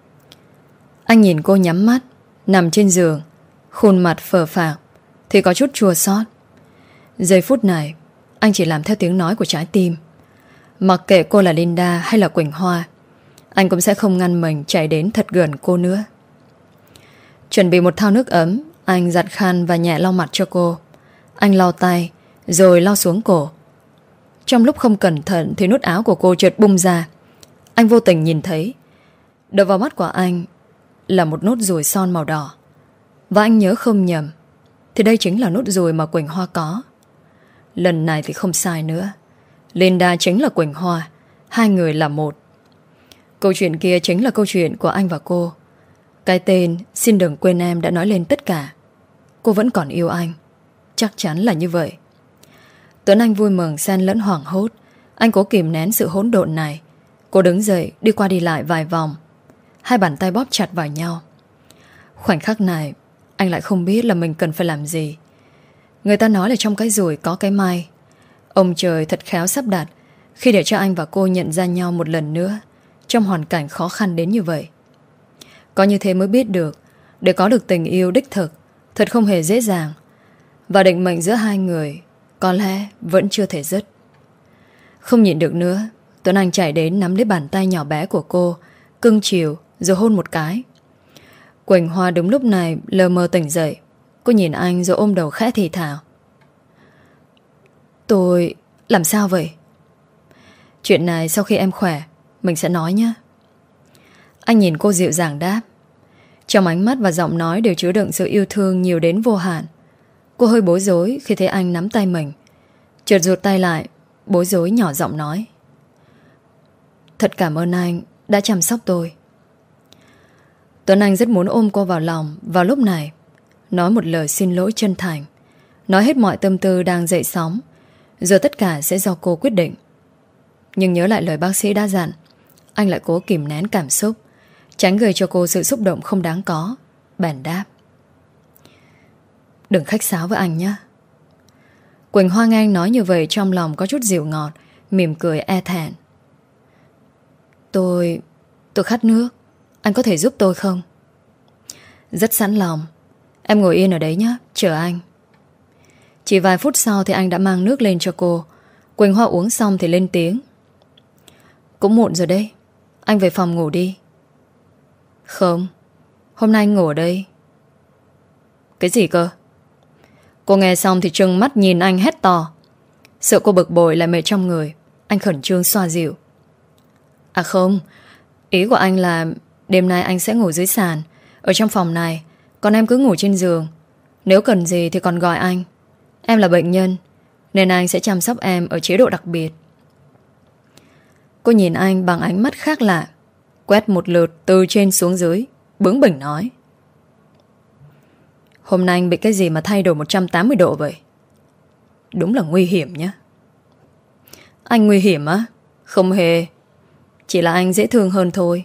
Anh nhìn cô nhắm mắt, nằm trên giường, khuôn mặt phờ phạc thì có chút chua xót. Giây phút này anh chỉ làm theo tiếng nói của trái tim. Mặc kệ cô là Linda hay là Quỳnh Hoa, anh cũng sẽ không ngăn mình chạy đến thật gần cô nữa. Chuẩn bị một thau nước ấm, anh giặt khăn và nhẹ lau mặt cho cô. Anh lau tay rồi lau xuống cổ. Trong lúc không cẩn thận thì nút áo của cô chợt bung ra. Anh vô tình nhìn thấy, đập vào mắt của anh là một nốt ruồi son màu đỏ. Và anh nhớ không nhầm thì đây chính là nốt ruồi mà Quỳnh Hoa có. Lần này thì không sai nữa. Linda chính là Quỳnh Hoa. Hai người là một. Câu chuyện kia chính là câu chuyện của anh và cô. Cái tên Xin đừng quên em đã nói lên tất cả. Cô vẫn còn yêu anh. Chắc chắn là như vậy. Tuấn Anh vui mừng xen lẫn hoảng hốt. Anh cố kìm nén sự hỗn độn này. Cô đứng dậy đi qua đi lại vài vòng. Hai bàn tay bóp chặt vào nhau. Khoảnh khắc này anh lại không biết là mình cần phải làm gì. Người ta nói là trong cái rủi có cái may. Ông trời thật khéo sắp đặt khi để cho anh và cô nhận ra nhau một lần nữa trong hoàn cảnh khó khăn đến như vậy. Có như thế mới biết được, để có được tình yêu đích thực thật không hề dễ dàng. Và định mệnh giữa hai người có lẽ vẫn chưa thể dứt. Không nhịn được nữa, Tuấn Anh chạy đến nắm lấy bàn tay nhỏ bé của cô, cưng chiều rồi hôn một cái. Quỳnh Hoa đúng lúc này lờ mờ tỉnh dậy. Cô nhìn anh rồi ôm đầu khẽ thì thào. Tôi làm sao vậy? Chuyện này sau khi em khỏe mình sẽ nói nhé. Anh nhìn cô dịu dàng đáp. Trong ánh mắt và giọng nói đều chứa đựng sự yêu thương nhiều đến vô hạn. Cô hơi bối rối khi thấy anh nắm tay mình, chợt rụt tay lại, bối rối nhỏ giọng nói. Thật cảm ơn anh đã chăm sóc tôi. Tuấn Anh rất muốn ôm cô vào lòng vào lúc này, nói một lời xin lỗi chân thành, nói hết mọi tâm tư đang dậy sóng, rồi tất cả sẽ do cô quyết định. Nhưng nhớ lại lời bác sĩ đã dặn, anh lại cố kìm nén cảm xúc, tránh gây cho cô sự xúc động không đáng có. Bèn đáp. Đừng khách sáo với anh nhé. Quỳnh Hoa nghe anh nói như vậy trong lòng có chút dịu ngọt, mỉm cười e thẹn. Tôi... tôi khát nước. Anh có thể giúp tôi không? Rất sẵn lòng. Em ngồi yên ở đấy nhé, chờ anh. Chỉ vài phút sau thì anh đã mang nước lên cho cô. Quỳnh Hoa uống xong thì lên tiếng. Cũng muộn rồi đấy, anh về phòng ngủ đi. Không, hôm nay anh ngủ ở đây. Cái gì cơ? Cô nghe xong thì trừng mắt nhìn anh hét to. Sợ cô bực bội lại mệt trong người, anh khẩn trương xoa dịu. À không, ý của anh là đêm nay anh sẽ ngủ dưới sàn, ở trong phòng này, còn em cứ ngủ trên giường. Nếu cần gì thì còn gọi anh. Em là bệnh nhân, nên anh sẽ chăm sóc em ở chế độ đặc biệt. Cô nhìn anh bằng ánh mắt khác lạ, quét một lượt từ trên xuống dưới, bướng bỉnh nói. Hôm nay anh bị cái gì mà thay đổi một trăm tám mươi độ vậy? Đúng là nguy hiểm nhá. Anh nguy hiểm á? Không hề. Chỉ là anh dễ thương hơn thôi.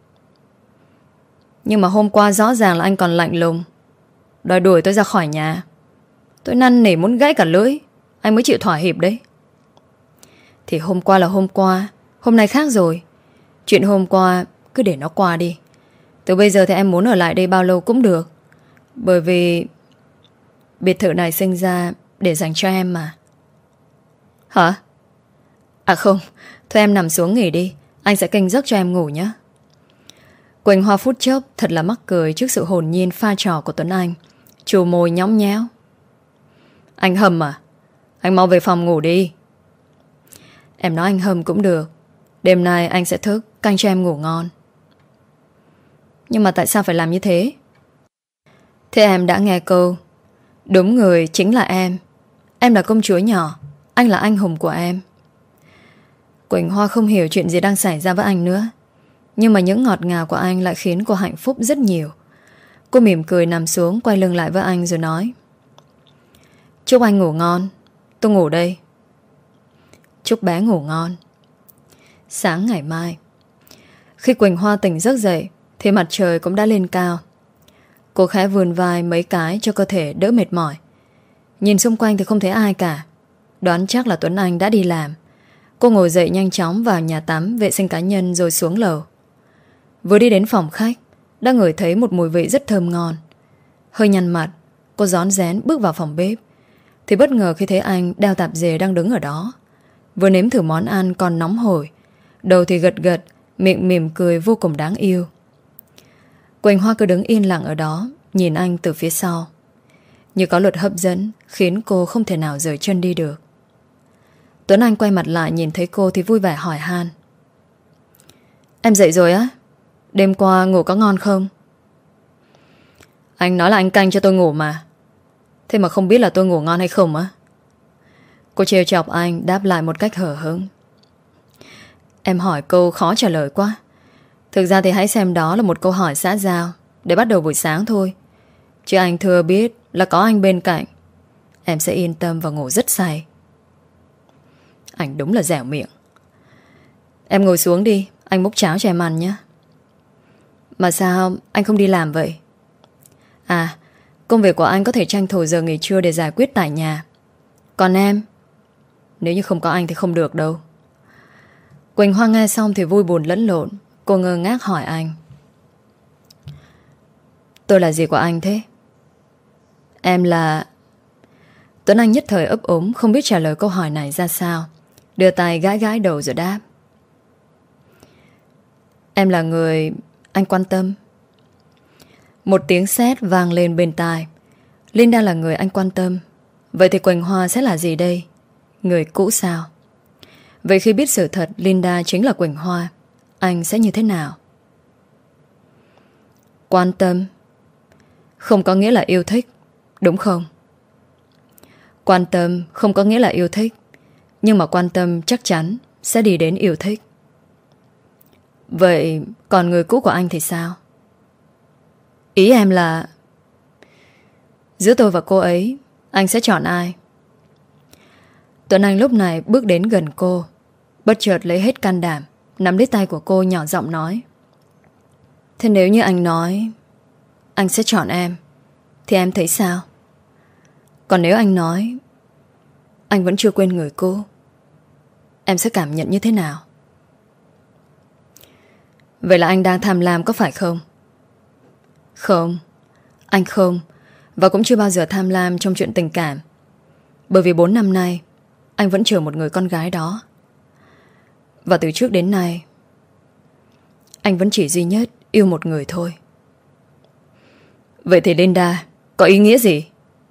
Nhưng mà hôm qua rõ ràng là anh còn lạnh lùng, đòi đuổi tôi ra khỏi nhà. Tôi năn nỉ muốn gãy cả lưỡi, anh mới chịu thỏa hiệp đấy. Thì hôm qua là hôm qua, hôm nay khác rồi. Chuyện hôm qua cứ để nó qua đi. Từ bây giờ thì em muốn ở lại đây bao lâu cũng được. Bởi vì biệt thự này sinh ra để dành cho em mà. Hả? À không, thôi em nằm xuống nghỉ đi, anh sẽ canh giấc cho em ngủ nhé. Quỳnh Hoa phút chốc thật là mắc cười trước sự hồn nhiên pha trò của Tuấn Anh, trù môi nhõng nhẽo. Anh Hầm à? Anh mau về phòng ngủ đi. Em nói anh Hầm cũng được. Đêm nay anh sẽ thức canh cho em ngủ ngon. Nhưng mà tại sao phải làm như thế? Thế em đã nghe câu đúng người chính là em. Em là công chúa nhỏ, anh là anh hùng của em. Quỳnh Hoa không hiểu chuyện gì đang xảy ra với anh nữa, nhưng mà những ngọt ngào của anh lại khiến cô hạnh phúc rất nhiều. Cô mỉm cười nằm xuống, quay lưng lại với anh rồi nói: chúc anh ngủ ngon. Tôi ngủ đây. Chúc bé ngủ ngon. Sáng ngày mai, khi Quỳnh Hoa tỉnh giấc dậy thì mặt trời cũng đã lên cao. Cô khẽ vươn vai mấy cái cho cơ thể đỡ mệt mỏi. Nhìn xung quanh thì không thấy ai cả, đoán chắc là Tuấn Anh đã đi làm. Cô ngồi dậy nhanh chóng vào nhà tắm, vệ sinh cá nhân rồi xuống lầu. Vừa đi đến phòng khách, đã ngửi thấy một mùi vị rất thơm ngon. Hơi nhăn mặt, cô rón rén bước vào phòng bếp, thì bất ngờ khi thấy anh đeo tạp dề đang đứng ở đó. Vừa nếm thử món ăn còn nóng hổi, đầu thì gật gật, miệng mỉm cười vô cùng đáng yêu. Quỳnh Hoa cứ đứng yên lặng ở đó, nhìn anh từ phía sau. Như có luật hấp dẫn khiến cô không thể nào rời chân đi được. Tuấn Anh quay mặt lại nhìn thấy cô thì vui vẻ hỏi han: em dậy rồi á? Đêm qua ngủ có ngon không? Anh nói là anh canh cho tôi ngủ mà. Thế mà không biết là tôi ngủ ngon hay không á? Cô trêu chọc anh, đáp lại một cách hở hững: em hỏi câu khó trả lời quá. Thực ra thì hãy xem đó là một câu hỏi xã giao để bắt đầu buổi sáng thôi. Chứ anh thừa biết là có anh bên cạnh, em sẽ yên tâm và ngủ rất say. Anh đúng là dẻo miệng. Em ngồi xuống đi, anh múc cháo cho em ăn nhé. Mà sao anh không đi làm vậy? À, công việc của anh có thể tranh thủ giờ nghỉ trưa để giải quyết tại nhà. Còn em, nếu như không có anh thì không được đâu. Quỳnh Hoa nghe xong thì vui buồn lẫn lộn. Cô ngơ ngác hỏi anh: tôi là gì của anh thế? Em là... Tuấn Anh nhất thời ấp úng, không biết trả lời câu hỏi này ra sao, đưa tay gãi gãi đầu rồi đáp: em là người anh quan tâm. Một tiếng sét vang lên bên tai. Linda là người anh quan tâm. Vậy thì Quỳnh Hoa sẽ là gì đây? Người cũ sao? Vậy khi biết sự thật Linda chính là Quỳnh Hoa, anh sẽ như thế nào? Quan tâm không có nghĩa là yêu thích, đúng không? Quan tâm không có nghĩa là yêu thích, nhưng mà quan tâm chắc chắn sẽ đi đến yêu thích. Vậy còn người cũ của anh thì sao? Ý em là giữa tôi và cô ấy, anh sẽ chọn ai? Tuấn Anh lúc này bước đến gần cô, bất chợt lấy hết can đảm nắm lấy tay của cô, nhỏ giọng nói: thế nếu như anh nói anh sẽ chọn em thì em thấy sao? Còn nếu anh nói anh vẫn chưa quên người cô, em sẽ cảm nhận như thế nào? Vậy là anh đang tham lam có phải không? Không, anh không. Và cũng chưa bao giờ tham lam trong chuyện tình cảm. Bởi vì bốn năm nay anh vẫn chờ một người con gái đó. Và từ trước đến nay anh vẫn chỉ duy nhất yêu một người thôi. Vậy thì Linda có ý nghĩa gì?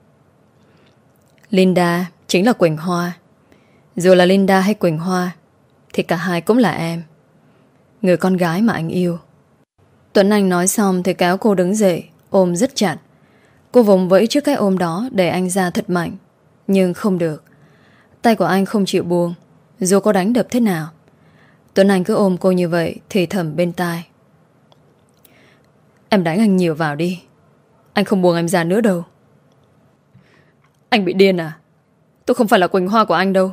Linda chính là Quỳnh Hoa. Dù là Linda hay Quỳnh Hoa thì cả hai cũng là em, người con gái mà anh yêu. Tuấn Anh nói xong thì kéo cô đứng dậy, ôm rất chặt. Cô vùng vẫy trước cái ôm đó để anh ra thật mạnh, nhưng không được. Tay của anh không chịu buông, dù có đánh đập thế nào. Tuấn Anh cứ ôm cô như vậy, thì thầm bên tai: em đánh anh nhiều vào đi, anh không buông em ra nữa đâu. Anh bị điên à? Tôi không phải là Quỳnh Hoa của anh đâu.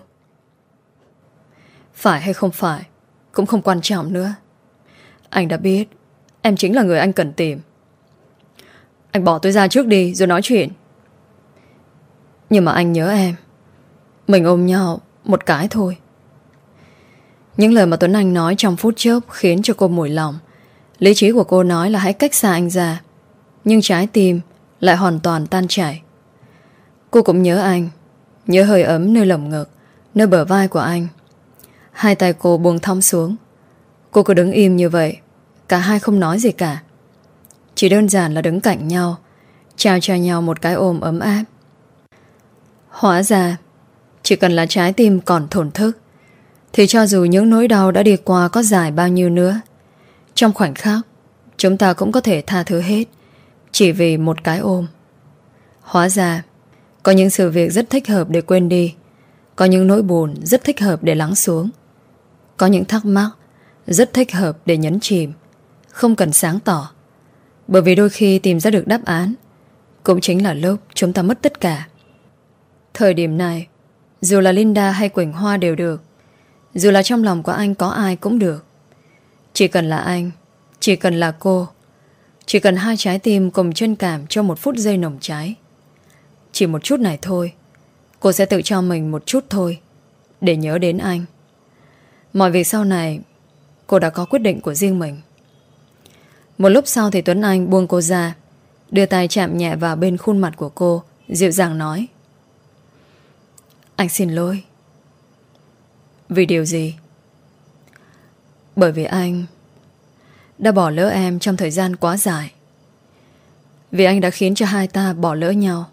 Phải hay không phải cũng không quan trọng nữa. Anh đã biết em chính là người anh cần tìm. Anh bỏ tôi ra trước đi rồi nói chuyện. Nhưng mà anh nhớ em. Mình ôm nhau một cái thôi. Những lời mà Tuấn Anh nói trong phút chốc khiến cho cô mủi lòng. Lý trí của cô nói là hãy cách xa anh ra, nhưng trái tim lại hoàn toàn tan chảy. Cô cũng nhớ anh, nhớ hơi ấm nơi lồng ngực, nơi bờ vai của anh. Hai tay cô buông thõng xuống. Cô cứ đứng im như vậy, cả hai không nói gì cả, chỉ đơn giản là đứng cạnh nhau, trao cho nhau một cái ôm ấm áp. Hóa ra chỉ cần là trái tim còn thổn thức thì cho dù những nỗi đau đã đi qua có dài bao nhiêu nữa, trong khoảnh khắc chúng ta cũng có thể tha thứ hết, chỉ vì một cái ôm. Hóa ra có những sự việc rất thích hợp để quên đi, có những nỗi buồn rất thích hợp để lắng xuống. có những thắc mắc rất thích hợp để nhấn chìm, không cần sáng tỏ. Bởi vì đôi khi tìm ra được đáp án cũng chính là lúc chúng ta mất tất cả. Thời điểm này, dù là Linda hay Quỳnh Hoa đều được, dù là trong lòng của anh có ai cũng được. Chỉ cần là anh, chỉ cần là cô, chỉ cần hai trái tim cùng chân cảm cho một phút giây nồng cháy. Chỉ một chút này thôi, cô sẽ tự cho mình một chút thôi để nhớ đến anh. Mọi việc sau này cô đã có quyết định của riêng mình. Một lúc sau thì Tuấn Anh buông cô ra, đưa tay chạm nhẹ vào bên khuôn mặt của cô, dịu dàng nói: Anh xin lỗi. Vì điều gì? Bởi vì anh đã bỏ lỡ em trong thời gian quá dài. Vì anh đã khiến cho hai ta bỏ lỡ nhau.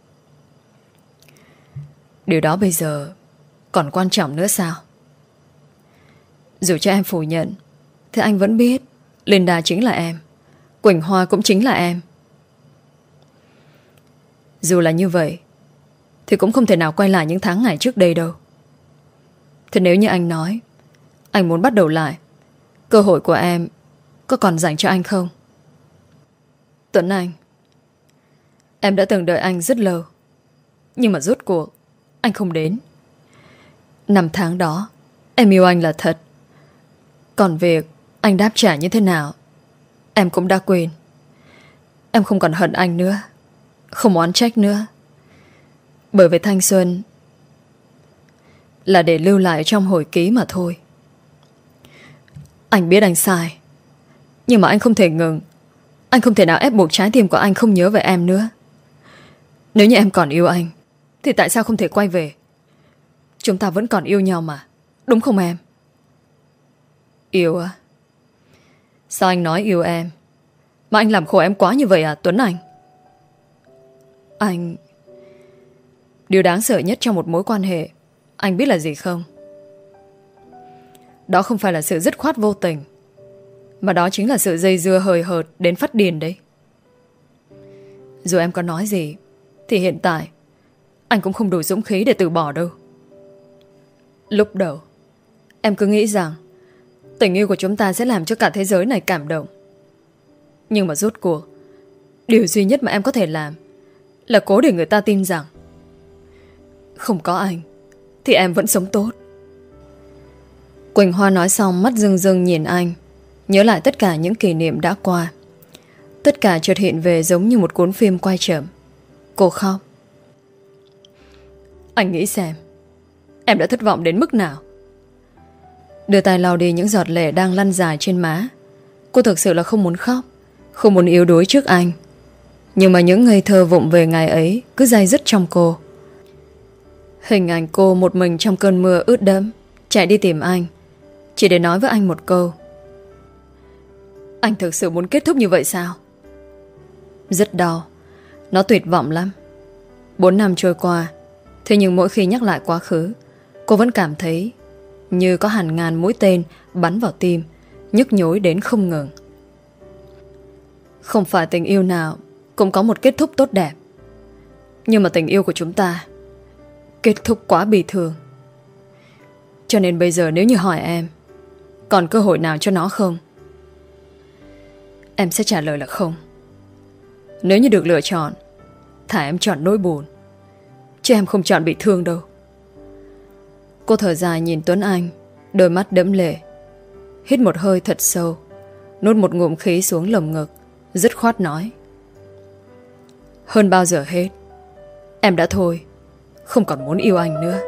Điều đó bây giờ còn quan trọng nữa sao? Dù cho em phủ nhận thì anh vẫn biết Linda chính là em, Quỳnh Hoa cũng chính là em. Dù là như vậy thì cũng không thể nào quay lại những tháng ngày trước đây đâu. Thế nếu như anh nói anh muốn bắt đầu lại, cơ hội của em có còn dành cho anh không? Tuấn Anh, em đã từng đợi anh rất lâu, nhưng mà rốt cuộc anh không đến. Năm tháng đó em yêu anh là thật. Còn việc anh đáp trả như thế nào em cũng đã quên. Em không còn hận anh nữa, không oán trách nữa. Bởi vì thanh xuân là để lưu lại trong hồi ký mà thôi. Anh biết anh sai, nhưng mà anh không thể ngừng. Anh không thể nào ép buộc trái tim của anh không nhớ về em nữa. Nếu như em còn yêu anh thì tại sao không thể quay về? Chúng ta vẫn còn yêu nhau mà, đúng không em? Yêu à? Sao anh nói yêu em mà anh làm khổ em quá như vậy à Tuấn Anh? Anh... Điều đáng sợ nhất trong một mối quan hệ, anh biết là gì không? Đó không phải là sự dứt khoát vô tình, mà đó chính là sự dây dưa hời hợt đến phát điên đấy. Dù em có nói gì thì hiện tại anh cũng không đủ dũng khí để từ bỏ đâu. Lúc đầu em cứ nghĩ rằng tình yêu của chúng ta sẽ làm cho cả thế giới này cảm động. Nhưng mà rốt cuộc, điều duy nhất mà em có thể làm là cố để người ta tin rằng không có anh thì em vẫn sống tốt. Quỳnh Hoa nói xong mắt rưng rưng nhìn anh, nhớ lại tất cả những kỷ niệm đã qua. Tất cả chợt hiện về giống như một cuốn phim quay chậm. Cô khóc. Anh nghĩ xem, em đã thất vọng đến mức nào? Đưa tay lau đi những giọt lệ đang lăn dài trên má. Cô thực sự là không muốn khóc, không muốn yếu đuối trước anh. Nhưng mà những ngây thơ vụng về ngày ấy cứ day dứt trong cô. Hình ảnh cô một mình trong cơn mưa ướt đẫm, chạy đi tìm anh, chỉ để nói với anh một câu: Anh thực sự muốn kết thúc như vậy sao? Rất đau, nó tuyệt vọng lắm. Bốn năm trôi qua, thế nhưng mỗi khi nhắc lại quá khứ, cô vẫn cảm thấy như có hàng ngàn mũi tên bắn vào tim, nhức nhối đến không ngừng. Không phải tình yêu nào cũng có một kết thúc tốt đẹp, nhưng mà tình yêu của chúng ta kết thúc quá bi thương. Cho nên bây giờ nếu như hỏi em còn cơ hội nào cho nó không, em sẽ trả lời là không. Nếu như được lựa chọn, thà em chọn nỗi buồn, chứ em không chọn bị thương đâu. Cô thở dài nhìn Tuấn Anh, đôi mắt đẫm lệ. Hít một hơi thật sâu, nuốt một ngụm khí xuống lồng ngực, dứt khoát nói: Hơn bao giờ hết, em đã thôi, không còn muốn yêu anh nữa.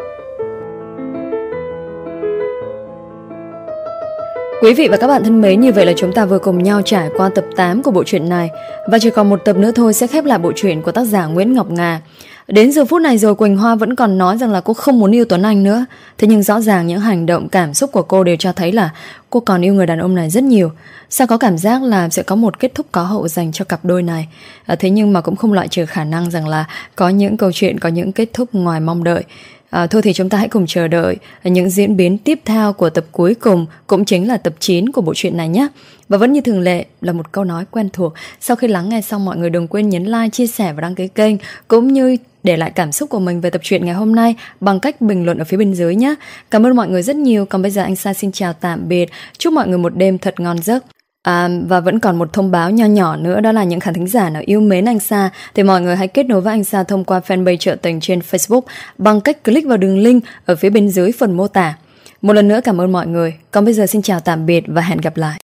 Quý vị và các bạn thân mến, như vậy là chúng ta vừa cùng nhau trải qua tập tám của bộ truyện này. Và chỉ còn một tập nữa thôi sẽ khép lại bộ truyện của tác giả Nguyễn Ngọc Ngà. Đến giờ phút này rồi Quỳnh Hoa vẫn còn nói rằng là cô không muốn yêu Tuấn Anh nữa. Thế nhưng rõ ràng những hành động cảm xúc của cô đều cho thấy là cô còn yêu người đàn ông này rất nhiều. Sao có cảm giác là sẽ có một kết thúc có hậu dành cho cặp đôi này. à, Thế nhưng mà cũng không loại trừ khả năng rằng là có những câu chuyện, có những kết thúc ngoài mong đợi. À, thôi thì chúng ta hãy cùng chờ đợi những diễn biến tiếp theo của tập cuối cùng, cũng chính là tập chín của bộ truyện này nhé. Và vẫn như thường lệ là một câu nói quen thuộc. Sau khi lắng nghe xong, mọi người đừng quên nhấn like, chia sẻ và đăng ký kênh, cũng như để lại cảm xúc của mình về tập truyện ngày hôm nay bằng cách bình luận ở phía bên dưới nhé. Cảm ơn mọi người rất nhiều. Còn bây giờ anh Sa xin chào tạm biệt. Chúc mọi người một đêm thật ngon giấc. À, và vẫn còn một thông báo nho nhỏ nữa, đó là những khán thính giả nào yêu mến anh Sa thì mọi người hãy kết nối với anh Sa thông qua fanpage Trợ Tình trên Facebook bằng cách click vào đường link ở phía bên dưới phần mô tả. Một lần nữa cảm ơn mọi người. Còn bây giờ xin chào tạm biệt và hẹn gặp lại.